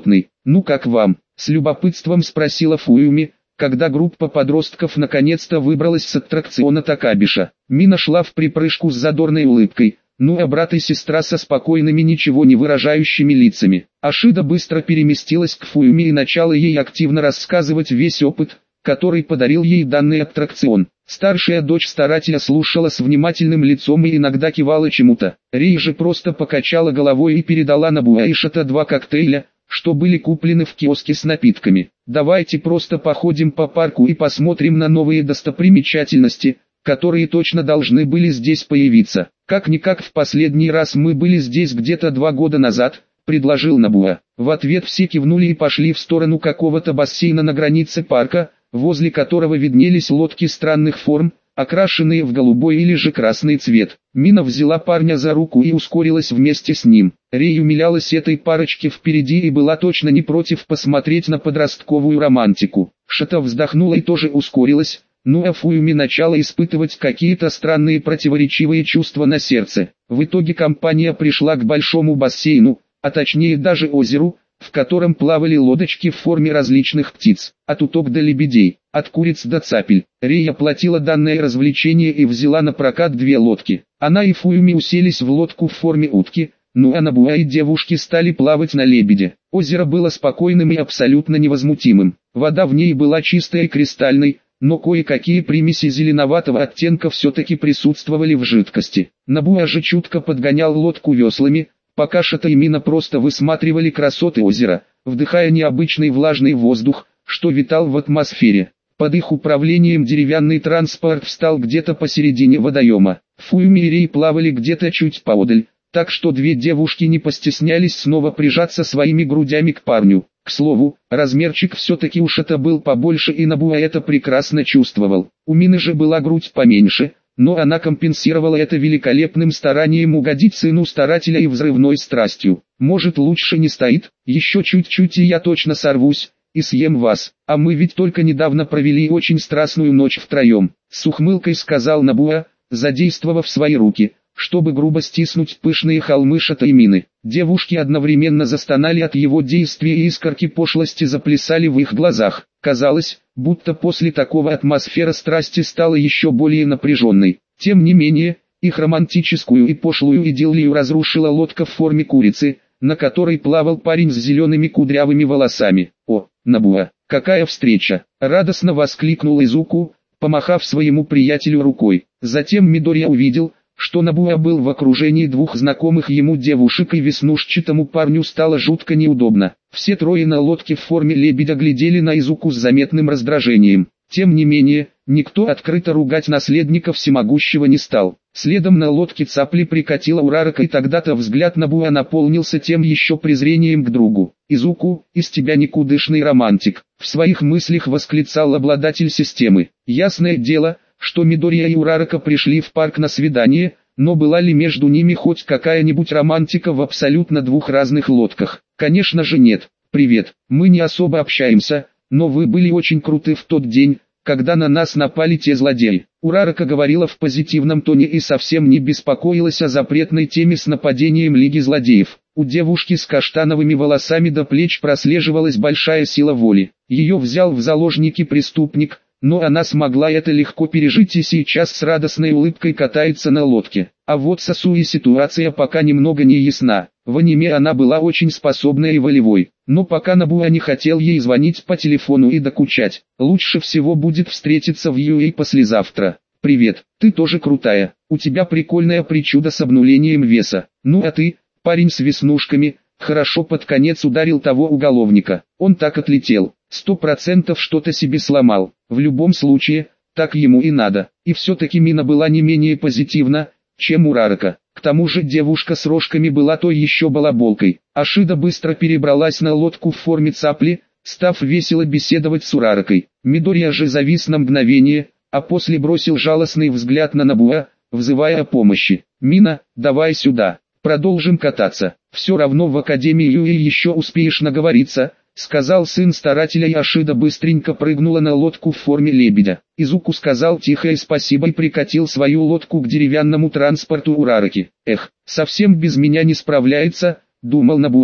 «Ну как вам?» — с любопытством спросила Фуюми, когда группа подростков наконец-то выбралась с аттракциона Такабиша. Мина шла в припрыжку с задорной улыбкой, ну а брат и сестра со спокойными ничего не выражающими лицами. Ашида быстро переместилась к Фуюми и начала ей активно рассказывать весь опыт, который подарил ей данный аттракцион. Старшая дочь старателя слушала с внимательным лицом и иногда кивала чему-то. Рей же просто покачала головой и передала Набуа и Шата 2 коктейля, что были куплены в киоске с напитками. «Давайте просто походим по парку и посмотрим на новые достопримечательности, которые точно должны были здесь появиться. Как-никак в последний раз мы были здесь где-то 2 года назад», — предложил Набуа. В ответ все кивнули и пошли в сторону какого-то бассейна на границе парка, возле которого виднелись лодки странных форм, окрашенные в голубой или же красный цвет. Мина взяла парня за руку и ускорилась вместе с ним. Рей умилялась этой парочке впереди и была точно не против посмотреть на подростковую романтику. Шата вздохнула и тоже ускорилась, ну а Фуюми начала испытывать какие-то странные противоречивые чувства на сердце. В итоге компания пришла к большому бассейну, а точнее даже озеру, в котором плавали лодочки в форме различных птиц, от уток до лебедей, от куриц до цапель. Рей оплатила данное развлечение и взяла на прокат 2 лодки. Она и Фуюми уселись в лодку в форме утки, ну а Набуа и девушки стали плавать на лебеде. Озеро было спокойным и абсолютно невозмутимым. Вода в ней была чистой и кристальной, но кое-какие примеси зеленоватого оттенка все-таки присутствовали в жидкости. Набуа же чутко подгонял лодку веслами, пока Шата и Мина просто высматривали красоты озера, вдыхая необычный влажный воздух, что витал в атмосфере. Под их управлением деревянный транспорт встал где-то посередине водоема. Фуюми и Рей плавали где-то чуть поодаль, так что 2 девушки не постеснялись снова прижаться своими грудями к парню. К слову, размерчик все-таки у Шата был побольше и Набуа это прекрасно чувствовал. У Мины же была грудь поменьше, но она компенсировала это великолепным старанием угодить сыну старателя и взрывной страстью. «Может, лучше не стоит, еще чуть-чуть и я точно сорвусь, и съем вас, а мы ведь только недавно провели очень страстную ночь втроем», — с ухмылкой сказал Набуа, задействовав свои руки, чтобы грубо стиснуть пышные холмы Шата и Мины. Девушки одновременно застонали от его действия и искорки пошлости заплясали в их глазах. Казалось, будто после такого атмосфера страсти стала еще более напряженной. Тем не менее, их романтическую и пошлую идиллию разрушила лодка в форме курицы, на которой плавал парень с зелеными кудрявыми волосами. «О, Набуа, какая встреча!» — радостно воскликнул Изуку, помахав своему приятелю рукой. Затем Мидория увидел, что Набуа был в окружении 2 знакомых ему девушек и веснушчатому парню стало жутко неудобно. Все 3 на лодке в форме лебедя глядели на Изуку с заметным раздражением. Тем не менее, никто открыто ругать наследника всемогущего не стал. Следом на лодке цапли прикатила Урарака и тогда-то взгляд Набуа наполнился тем еще презрением к другу. «Изуку, из тебя никудышный романтик», — в своих мыслях восклицал обладатель системы. Ясное дело, что Мидория и Урарака пришли в парк на свидание, но была ли между ними хоть какая-нибудь романтика в абсолютно 2 разных лодках? Конечно же нет. «Привет, мы не особо общаемся, но вы были очень круты в тот день, когда на нас напали те злодеи». Урарака говорила в позитивном тоне и совсем не беспокоилась о запретной теме с нападением Лиги Злодеев. У девушки с каштановыми волосами до плеч прослеживалась большая сила воли. Ее взял в заложники преступник, но она смогла это легко пережить и сейчас с радостной улыбкой катается на лодке. А вот с Асуи ситуация пока немного не ясна. В аниме она была очень способной и волевой, но пока Набуа не хотел ей звонить по телефону и докучать. Лучше всего будет встретиться в Юэй послезавтра. «Привет, ты тоже крутая, у тебя прикольная причуда с обнулением веса. Ну а ты, парень с веснушками, хорошо под конец ударил того уголовника. Он так отлетел, 100% что-то себе сломал. В любом случае, так ему и надо». И все-таки Мина была не менее позитивна, чем Урарака. К тому же девушка с рожками была той еще балаболкой. Ашида быстро перебралась на лодку в форме цапли, став весело беседовать с Ураракой. Мидория же завис на мгновение, а после бросил жалостный взгляд на Набуа, взывая о помощи. «Мина, давай сюда, продолжим кататься. Все равно в Академии Юэй еще успеешь наговориться», — сказал сын старателя, и Ашида быстренько прыгнула на лодку в форме лебедя. Изуку сказал тихое спасибо и прикатил свою лодку к деревянному транспорту Урараки. «Эх, совсем без меня не справляется», — думал Набуа,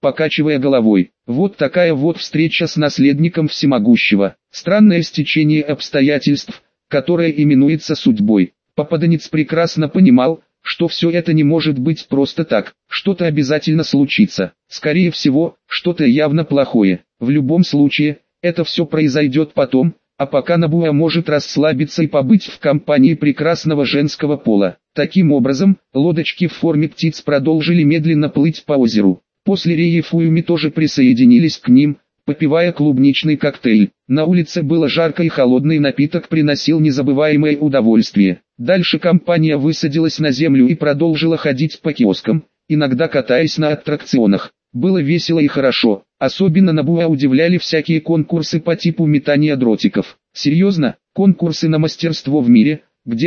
покачивая головой. Вот такая вот встреча с наследником всемогущего. Странное стечение обстоятельств, которое именуется судьбой. Попаданец прекрасно понимал, что все это не может быть просто так, что-то обязательно случится. Скорее всего, что-то явно плохое. В любом случае, это все произойдет потом, а пока Набуа может расслабиться и побыть в компании прекрасного женского пола. Таким образом, лодочки в форме птиц продолжили медленно плыть по озеру. После Реи и Фуюми тоже присоединились к ним, попивая клубничный коктейль. На улице было жарко и холодный напиток приносил незабываемое удовольствие. Дальше компания высадилась на землю и продолжила ходить по киоскам, иногда катаясь на аттракционах. Было весело и хорошо, особенно Набуа удивляли всякие конкурсы по типу метания дротиков. Серьезно, конкурсы на мастерство в мире, где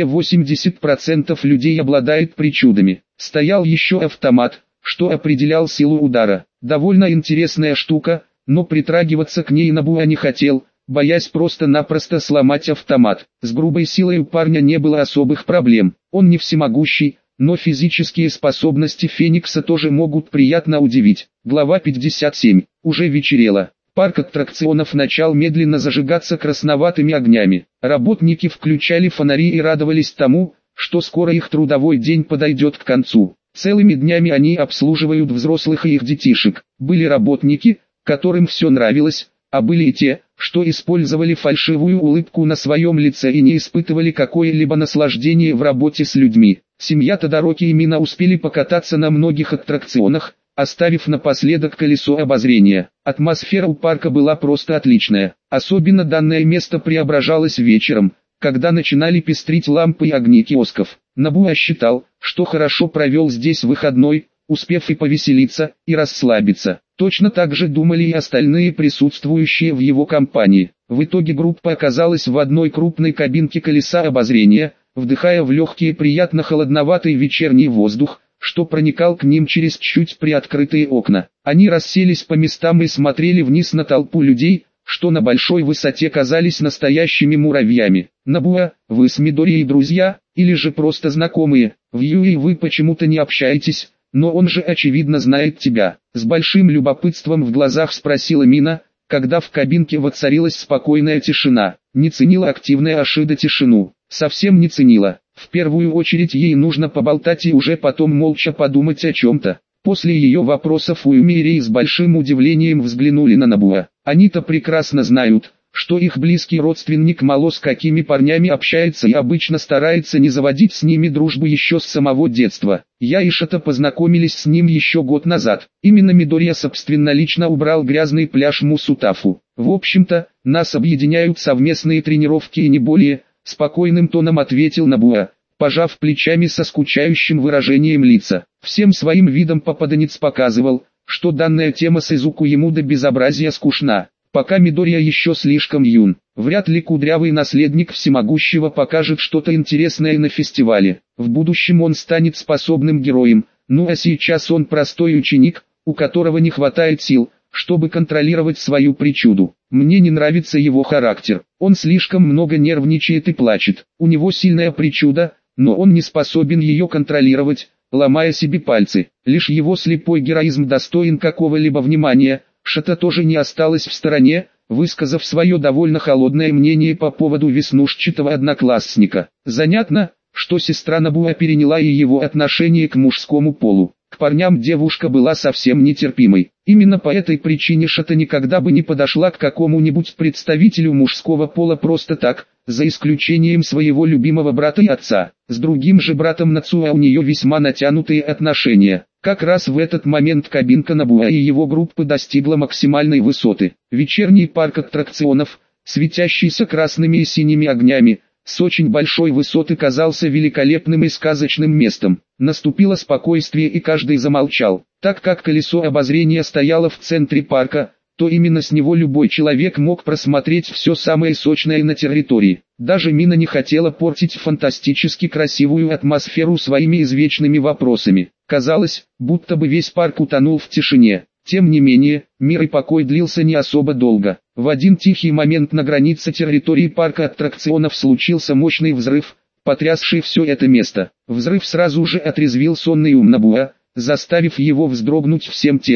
80% людей обладают причудами. Стоял еще автомат, что определял силу удара. Довольно интересная штука, но притрагиваться к ней Набуа не хотел, боясь просто-напросто сломать автомат. С грубой силой у парня не было особых проблем. Он не всемогущий, но физические способности Феникса тоже могут приятно удивить. Глава 57. Уже вечерело. Парк аттракционов начал медленно зажигаться красноватыми огнями. Работники включали фонари и радовались тому, что скоро их трудовой день подойдет к концу. Целыми днями они обслуживают взрослых и их детишек. Были работники, которым все нравилось, а были и те, что использовали фальшивую улыбку на своем лице и не испытывали какое-либо наслаждение в работе с людьми. Семья Тодороки и Мина успели покататься на многих аттракционах, оставив напоследок колесо обозрения. Атмосфера у парка была просто отличная. Особенно данное место преображалось вечером, когда начинали пестрить лампы и огни киосков. Набуа считал, что хорошо провел здесь выходной, успев и повеселиться, и расслабиться. Точно так же думали и остальные присутствующие в его компании. В итоге группа оказалась в одной крупной кабинке колеса обозрения, вдыхая в легкие приятно холодноватый вечерний воздух, что проникал к ним через чуть приоткрытые окна. Они расселись по местам и смотрели вниз на толпу людей, что на большой высоте казались настоящими муравьями. Набуа, вы с Мидорией друзья, или же просто знакомые? В Юи вы почему-то не общаетесь, но он же очевидно знает тебя. С большим любопытством в глазах спросила Мина, когда в кабинке воцарилась спокойная тишина. Не ценила активная Ашида тишину. Совсем не ценила. В первую очередь ей нужно поболтать и уже потом молча подумать о чем-то. После ее вопросов Уюми и Рей с большим удивлением взглянули на Набуа. Они-то прекрасно знают, что их близкий родственник Мало с какими парнями общается и обычно старается не заводить с ними дружбу еще с самого детства. Я и Шата познакомились с ним еще год назад. Именно Мидория собственнолично убрал грязный пляж Мусутафу. В общем-то, нас объединяют совместные тренировки и не более, спокойным тоном ответил Набуа, пожав плечами со скучающим выражением лица. Всем своим видом попаданец показывал, что данная тема с Изуку ему до безобразия скучна. Пока Мидория еще слишком юн, вряд ли кудрявый наследник всемогущего покажет что-то интересное на фестивале. В будущем он станет способным героем, ну а сейчас он простой ученик, у которого не хватает сил, чтобы контролировать свою причуду. Мне не нравится его характер, он слишком много нервничает и плачет. У него сильная причуда, но он не способен ее контролировать, ломая себе пальцы. Лишь его слепой героизм достоин какого-либо внимания. Шата тоже не осталась в стороне, высказав свое довольно холодное мнение по поводу веснушчатого одноклассника. Занятно, что сестра Набуа переняла и его отношение к мужскому полу. К парням девушка была совсем нетерпимой. Именно по этой причине Шата никогда бы не подошла к какому-нибудь представителю мужского пола просто так, за исключением своего любимого брата и отца. С другим же братом Нацуа у нее весьма натянутые отношения. Как раз в этот момент кабинка Набуа и его группы достигла максимальной высоты. Вечерний парк аттракционов, светящийся красными и синими огнями, с очень большой высоты казался великолепным и сказочным местом. Наступило спокойствие и каждый замолчал. Так как колесо обозрения стояло в центре парка, то именно с него любой человек мог просмотреть все самое сочное на территории. Даже Мина не хотела портить фантастически красивую атмосферу своими извечными вопросами. Казалось, будто бы весь парк утонул в тишине. Тем не менее, мир и покой длился не особо долго. В один тихий момент на границе территории парка аттракционов случился мощный взрыв, потрясший все это место. Взрыв сразу же отрезвил сонный ум Набуа, заставив его вздрогнуть всем телом.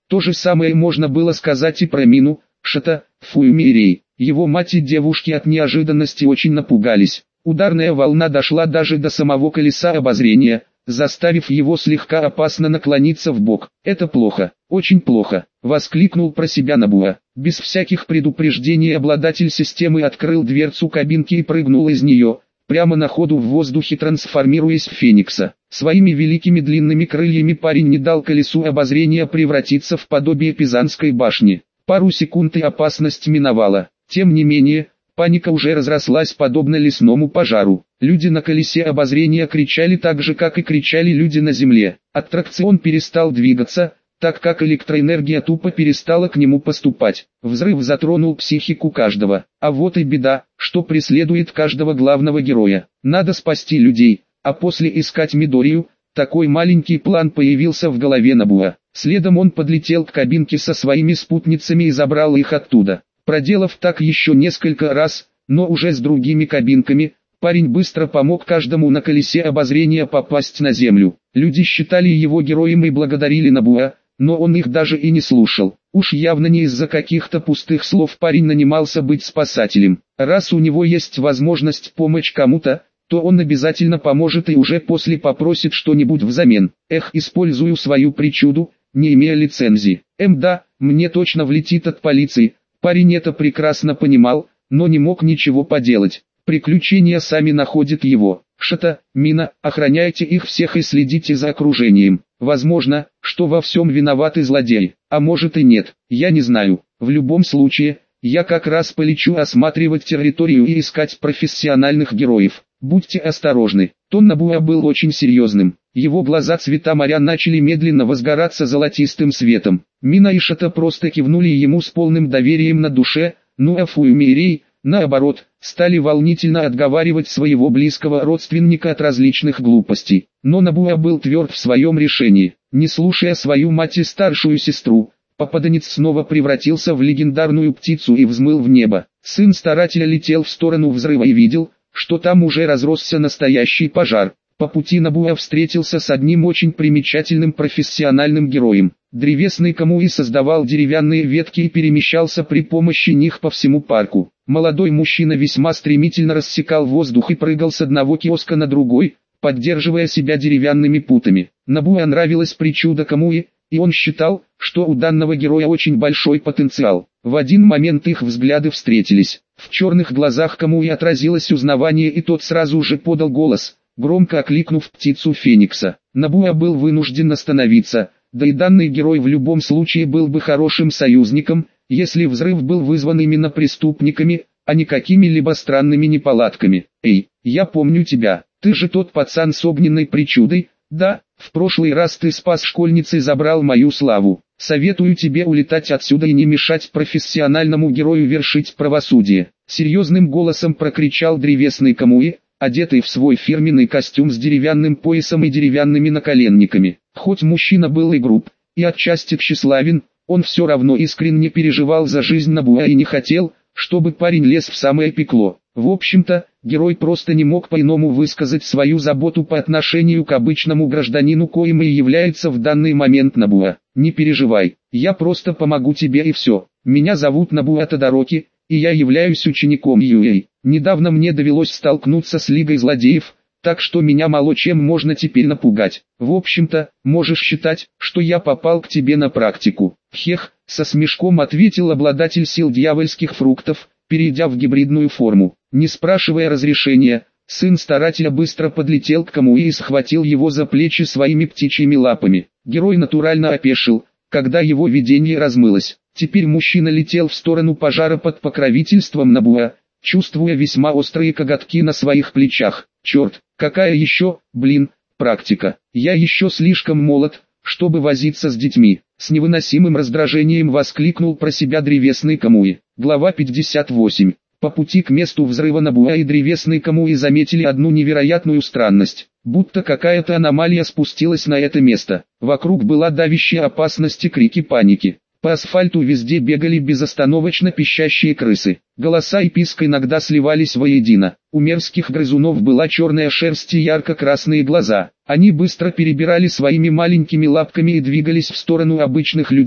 То же самое можно было сказать и про Мину, Шата, Фуюмирей. Его мать и девушки от неожиданности очень напугались. Ударная волна дошла даже до самого колеса обозрения, заставив его слегка опасно наклониться вбок. «Это плохо, очень плохо», — воскликнул про себя Набуа. Без всяких предупреждений обладатель системы открыл дверцу кабинки и прыгнул из нее, прямо на ходу в воздухе трансформируясь в Феникса. Своими великими длинными крыльями парень не дал колесу обозрения превратиться в подобие Пизанской башни. Пару секунд и опасность миновала. Тем не менее, паника уже разрослась подобно лесному пожару. Люди на колесе обозрения кричали так же, как и кричали люди на земле. Аттракцион перестал двигаться, так как электроэнергия тупо перестала к нему поступать. Взрыв затронул психику каждого. А вот и беда, что преследует каждого главного героя. Надо спасти людей, а после искать Мидорию. Такой маленький план появился в голове Набуа. Следом он подлетел к кабинке со своими спутницами и забрал их оттуда. Проделав так еще несколько раз, но уже с другими кабинками, парень быстро помог каждому на колесе обозрения попасть на землю. Люди считали его героем и благодарили Набуа, но он их даже и не слушал. Уж явно не из-за каких-то пустых слов парень нанимался быть спасателем. Раз у него есть возможность помочь кому-то, то он обязательно поможет и уже после попросит что-нибудь взамен. Использую свою причуду, не имея лицензии. Да, мне точно влетит от полиции. Парень это прекрасно понимал, но не мог ничего поделать. Приключения сами находят его. Шата, Мина, охраняйте их всех и следите за окружением. Возможно, что во всем виноваты злодеи, а может и нет, я не знаю. В любом случае, я как раз полечу осматривать территорию и искать профессиональных героев. Будьте осторожны. Тон Набуа был очень серьезным. Его глаза цвета моря начали медленно возгораться золотистым светом. Мина и Шата просто кивнули ему с полным доверием на душе, ну а Фуюмирей, наоборот, стали волнительно отговаривать своего близкого родственника от различных глупостей. Но Набуа был тверд в своем решении. Не слушая свою мать и старшую сестру, попаданец снова превратился в легендарную птицу и взмыл в небо. Сын старателя летел в сторону взрыва и видел, что там уже разросся настоящий пожар. По пути Набуа встретился с одним очень примечательным профессиональным героем. Древесный Камуи создавал деревянные ветки и перемещался при помощи них по всему парку. Молодой мужчина весьма стремительно рассекал воздух и прыгал с одного киоска на другой, поддерживая себя деревянными путами. Набуа нравилась причуда Камуи, и он считал, что у данного героя очень большой потенциал. В один момент их взгляды встретились. В черных глазах Камуи отразилось узнавание, и тот сразу же подал голос, громко окликнув птицу Феникса. Набуа был вынужден остановиться, да и данный герой в любом случае был бы хорошим союзником, если взрыв был вызван именно преступниками, а не какими-либо странными неполадками. «Эй, я помню тебя, ты же тот пацан с огненной причудой, да? В прошлый раз ты спас школьниц и забрал мою славу. Советую тебе улетать отсюда и не мешать профессиональному герою вершить правосудие», — серьезным голосом прокричал древесный Камуи, одетый в свой фирменный костюм с деревянным поясом и деревянными наколенниками. Хоть мужчина был и груб, и отчасти тщеславен, он все равно искренне переживал за жизнь Набуа и не хотел, чтобы парень лез в самое пекло. В общем-то, герой просто не мог по-иному высказать свою заботу по отношению к обычному гражданину, коим и является в данный момент Набуа. «Не переживай, я просто помогу тебе и все. Меня зовут Набуа Тодороки, и я являюсь учеником Юэй. Недавно мне довелось столкнуться с Лигой злодеев, так что меня мало чем можно теперь напугать. В общем-то, можешь считать, что я попал к тебе на практику». «Хех», — со смешком ответил обладатель сил дьявольских фруктов, перейдя в гибридную форму. Не спрашивая разрешения, сын старателя быстро подлетел к Камуи и схватил его за плечи своими птичьими лапами. Герой натурально опешил, когда его видение размылось. Теперь мужчина летел в сторону пожара под покровительством Набуа, чувствуя весьма острые коготки на своих плечах. «Черт, какая еще, практика. Я еще слишком молод, чтобы возиться с детьми», — с невыносимым раздражением воскликнул про себя древесный Камуи. Глава 58. По пути к месту взрыва Набуа и древесный Камуи заметили одну невероятную странность. Будто какая-то аномалия спустилась на это место. Вокруг была давящая опасность и крики паники. По асфальту везде бегали безостановочно пищащие крысы. Голоса и писк иногда сливались воедино. У мерзких грызунов была черная шерсть и ярко-красные глаза. Они быстро перебирали своими маленькими лапками и двигались в сторону обычных людей,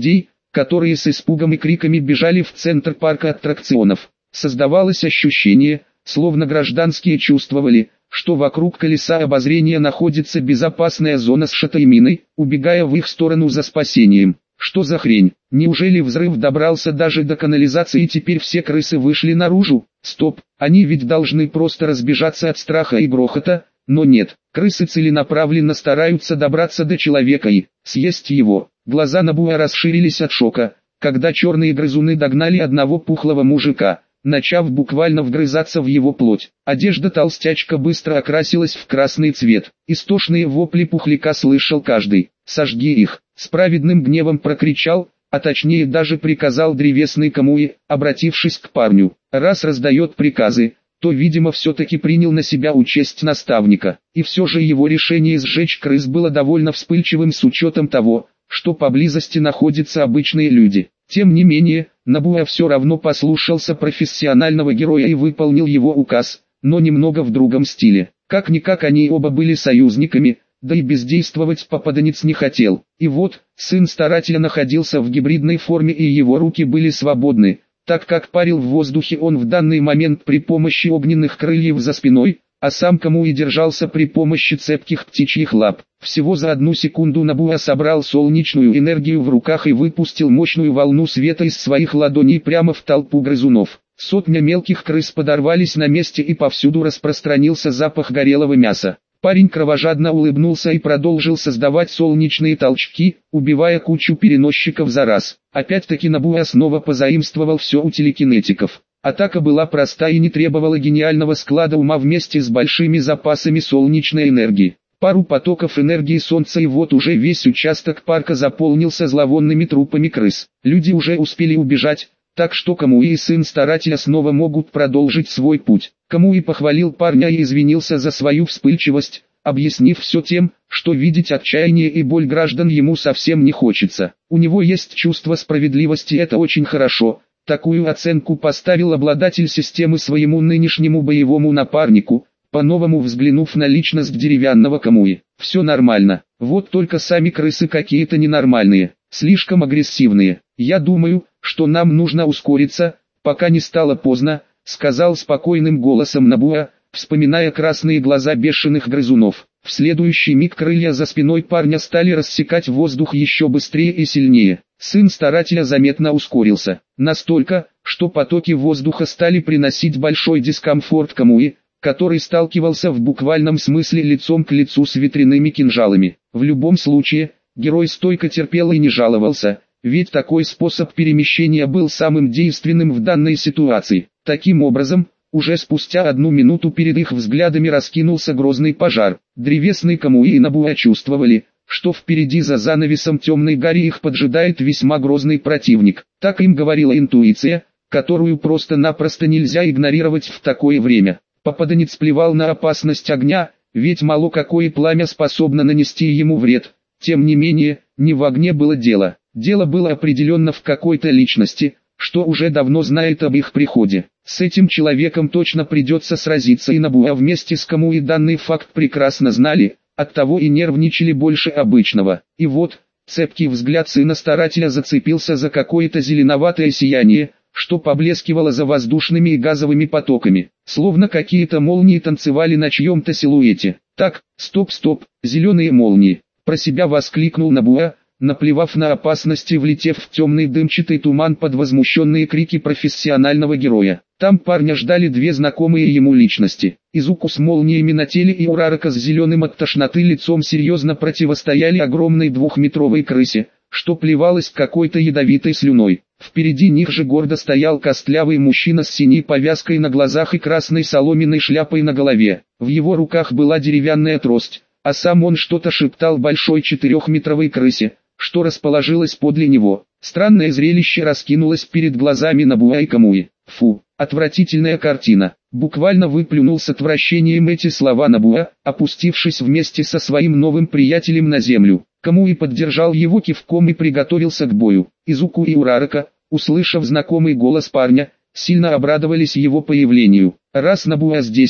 которые с испугом и криками бежали в центр парка аттракционов. Создавалось ощущение, словно гражданские чувствовали, что вокруг колеса обозрения находится безопасная зона с шатой миной, убегая в их сторону за спасением. Что за хрень? Неужели взрыв добрался даже до канализации и теперь все крысы вышли наружу? Стоп, они ведь должны просто разбежаться от страха и грохота, но нет, крысы целенаправленно стараются добраться до человека и съесть его. Глаза Набуа расширились от шока, когда черные грызуны догнали одного пухлого мужика, начав буквально вгрызаться в его плоть. Одежда толстячка быстро окрасилась в красный цвет. Истошные вопли пухляка слышал каждый. «Сожги их!» С праведным гневом прокричал, а точнее даже приказал древесный Камуи, обратившись к парню. Раз раздает приказы, то видимо все-таки принял на себя участь наставника. И все же его решение сжечь крыс было довольно вспыльчивым с учетом того, что поблизости находятся обычные люди. Тем не менее, Набуа все равно послушался профессионального героя и выполнил его указ, но немного в другом стиле. Как-никак они оба были союзниками, да и бездействовать попаданец не хотел. И вот, сын старателя находился в гибридной форме и его руки были свободны, так как парил в воздухе он в данный момент при помощи огненных крыльев за спиной, а сам Камуи держался при помощи цепких птичьих лап. Всего за 1 секунду Набуа собрал солнечную энергию в руках и выпустил мощную волну света из своих ладоней прямо в толпу грызунов. Сотня мелких крыс подорвались на месте и повсюду распространился запах горелого мяса. Парень кровожадно улыбнулся и продолжил создавать солнечные толчки, убивая кучу переносчиков за раз. Опять-таки Набуа снова позаимствовал все у телекинетиков. Атака была проста и не требовала гениального склада ума вместе с большими запасами солнечной энергии. Пару потоков энергии солнца и вот уже весь участок парка заполнился зловонными трупами крыс. Люди уже успели убежать, так что Камуи и сын старателя снова могут продолжить свой путь. Камуи похвалил парня и извинился за свою вспыльчивость, объяснив все тем, что видеть отчаяние и боль граждан ему совсем не хочется. У него есть чувство справедливости, это очень хорошо. Такую оценку поставил обладатель системы своему нынешнему боевому напарнику, по-новому взглянув на личность деревянного Камуи. Все нормально, вот только сами крысы какие-то ненормальные, слишком агрессивные. Я думаю, что нам нужно ускориться, пока не стало поздно, сказал спокойным голосом Набуа, вспоминая красные глаза бешеных грызунов. В следующий миг крылья за спиной парня стали рассекать воздух еще быстрее и сильнее. Сын старателя заметно ускорился, настолько, что потоки воздуха стали приносить большой дискомфорт Камуи, который сталкивался в буквальном смысле лицом к лицу с ветряными кинжалами. В любом случае, герой стойко терпел и не жаловался, ведь такой способ перемещения был самым действенным в данной ситуации. Таким образом, уже спустя 1 минуту перед их взглядами раскинулся грозный пожар. Древесный Камуи и Набуа чувствовали, что впереди за занавесом темной гари их поджидает весьма грозный противник. Так им говорила интуиция, которую просто-напросто нельзя игнорировать в такое время. Попаданец плевал на опасность огня, ведь мало какое пламя способно нанести ему вред. Тем не менее, не в огне было дело. Дело было определенно в какой-то личности, что уже давно знает об их приходе. С этим человеком точно придется сразиться, и Набуа вместе с Камуи данный факт прекрасно знали, оттого и нервничали больше обычного. И вот, цепкий взгляд сына старателя зацепился за какое-то зеленоватое сияние, что поблескивало за воздушными и газовыми потоками, словно какие-то молнии танцевали на чьем-то силуэте. Так, стоп, зеленые молнии, про себя воскликнул Набуа, наплевав на опасности, влетев в темный дымчатый туман под возмущенные крики профессионального героя. Там парня ждали 2 знакомые ему личности. Изуку с молниями на теле и Урарака с зеленым от тошноты лицом серьезно противостояли огромной 2-метровой крысе, что плевалась какой-то ядовитой слюной. Впереди них же гордо стоял костлявый мужчина с синей повязкой на глазах и красной соломенной шляпой на голове. В его руках была деревянная трость, а сам он что-то шептал большой 4-метровой крысе, что расположилась подле него. Странное зрелище раскинулось перед глазами Набуа и Камуи. Фу, отвратительная картина. Буквально выплюнул с отвращением эти слова Набуа, опустившись вместе со своим новым приятелем на землю. Камуи поддержал его кивком и приготовился к бою. Изуку и Урарака, услышав знакомый голос парня, сильно обрадовались его появлению. Раз Набуа здесь,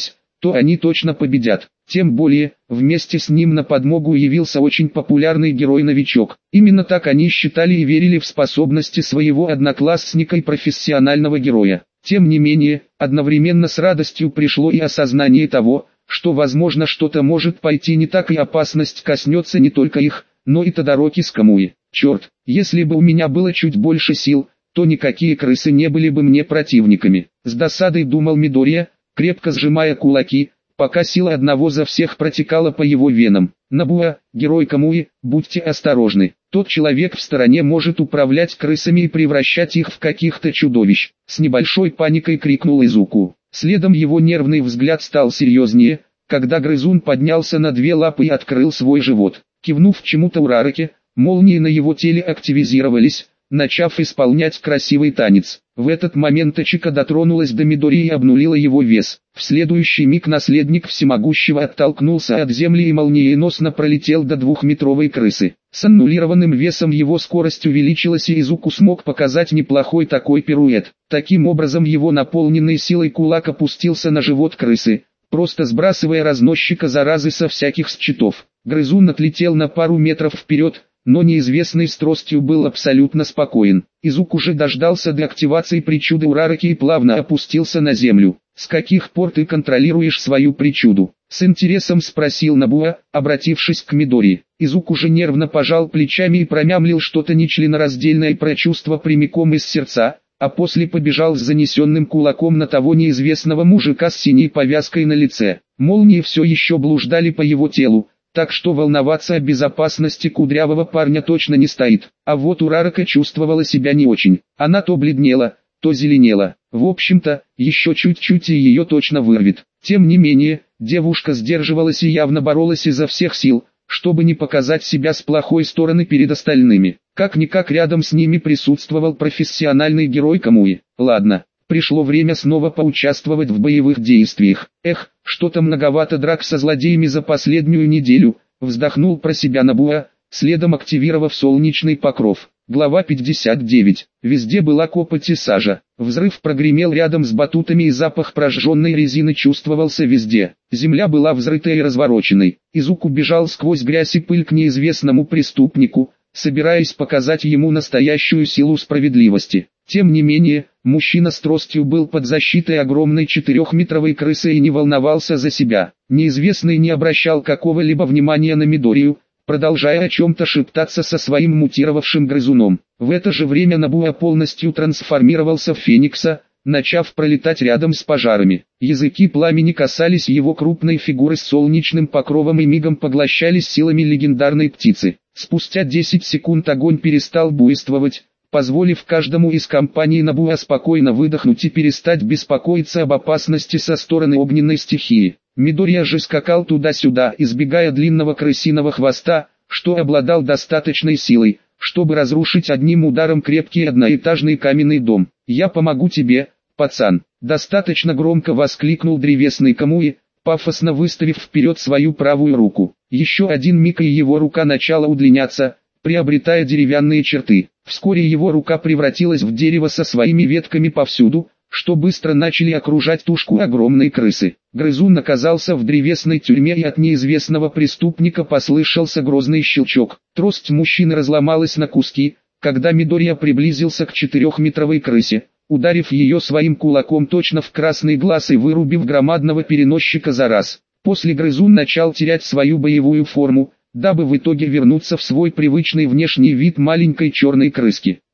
то они точно победят. Тем более, вместе с ним на подмогу явился очень популярный герой-новичок. Именно так они считали и верили в способности своего одноклассника и профессионального героя. Тем не менее, одновременно с радостью пришло и осознание того, что возможно что-то может пойти не так и опасность коснется не только их, но и Тодороки с Камуи. Черт, если бы у меня было чуть больше сил, то никакие крысы не были бы мне противниками. С досадой думал Мидория, крепко сжимая кулаки, пока сила одного за всех протекала по его венам. Набуа, герой Камуи, будьте осторожны. Тот человек в стороне может управлять крысами и превращать их в каких-то чудовищ. С небольшой паникой крикнул Изуку. Следом его нервный взгляд стал серьезнее, когда грызун поднялся на две лапы и открыл свой живот. Кивнув чему-то Урараке, молнии на его теле активизировались, начав исполнять красивый танец. В этот момент Ичика дотронулась до Мидории и обнулила его вес. В следующий миг наследник всемогущего оттолкнулся от земли и молниеносно пролетел до двухметровой крысы. С аннулированным весом его скорость увеличилась, и Изуку смог показать неплохой такой пируэт. Таким образом его наполненный силой кулак опустился на живот крысы, просто сбрасывая разносчика заразы со всяких счетов. Грызун отлетел на пару метров вперед, но неизвестный с тростью был абсолютно спокоен. Изук уже дождался деактивации причуды Урараки и плавно опустился на землю. «С каких пор ты контролируешь свою причуду?» — с интересом спросил Набуа, обратившись к Мидори. Изук уже нервно пожал плечами и промямлил что-то нечленораздельное про чувство прямиком из сердца, а после побежал с занесенным кулаком на того неизвестного мужика с синей повязкой на лице. Молнии все еще блуждали по его телу, так что волноваться о безопасности кудрявого парня точно не стоит. А вот Урарака чувствовала себя не очень. Она то бледнела, то зеленела. В общем-то, еще чуть-чуть и ее точно вырвет. Тем не менее, девушка сдерживалась и явно боролась изо всех сил, чтобы не показать себя с плохой стороны перед остальными. Как-никак рядом с ними присутствовал профессиональный герой Камуи. Ладно, пришло время снова поучаствовать в боевых действиях. Эх, что-то многовато драк со злодеями за последнюю неделю, вздохнул про себя Набуа, следом активировав солнечный покров. Глава 59. Везде была копоть и сажа. Взрыв прогремел рядом с батутами и запах прожженной резины чувствовался везде. Земля была взрытой и развороченной. Изуку бежал сквозь грязь и пыль к неизвестному преступнику, собираясь показать ему настоящую силу справедливости. Тем не менее, мужчина с тростью был под защитой огромной 4-метровой крысы и не волновался за себя. Неизвестный не обращал какого-либо внимания на Мидорию, продолжая о чем-то шептаться со своим мутировавшим грызуном. В это же время Набуа полностью трансформировался в Феникса, начав пролетать рядом с пожарами. Языки пламени касались его крупной фигуры с солнечным покровом и мигом поглощались силами легендарной птицы. Спустя 10 секунд огонь перестал буйствовать, позволив каждому из компаний Набуа спокойно выдохнуть и перестать беспокоиться об опасности со стороны огненной стихии. Мидория же скакал туда-сюда, избегая длинного крысиного хвоста, что обладал достаточной силой, чтобы разрушить одним ударом крепкий одноэтажный каменный дом. «Я помогу тебе, пацан!» — достаточно громко воскликнул древесный Камуи, пафосно выставив вперед свою правую руку. Еще один миг и его рука начала удлиняться, приобретая деревянные черты. Вскоре его рука превратилась в дерево со своими ветками повсюду, что быстро начали окружать тушку огромной крысы. Грызун оказался в древесной тюрьме, и от неизвестного преступника послышался грозный щелчок. Трость мужчины разломалась на куски, когда Мидория приблизился к 4-метровой крысе, ударив ее своим кулаком точно в красный глаз и вырубив громадного переносчика за раз. После грызун начал терять свою боевую форму, дабы в итоге вернуться в свой привычный внешний вид маленькой черной крыски.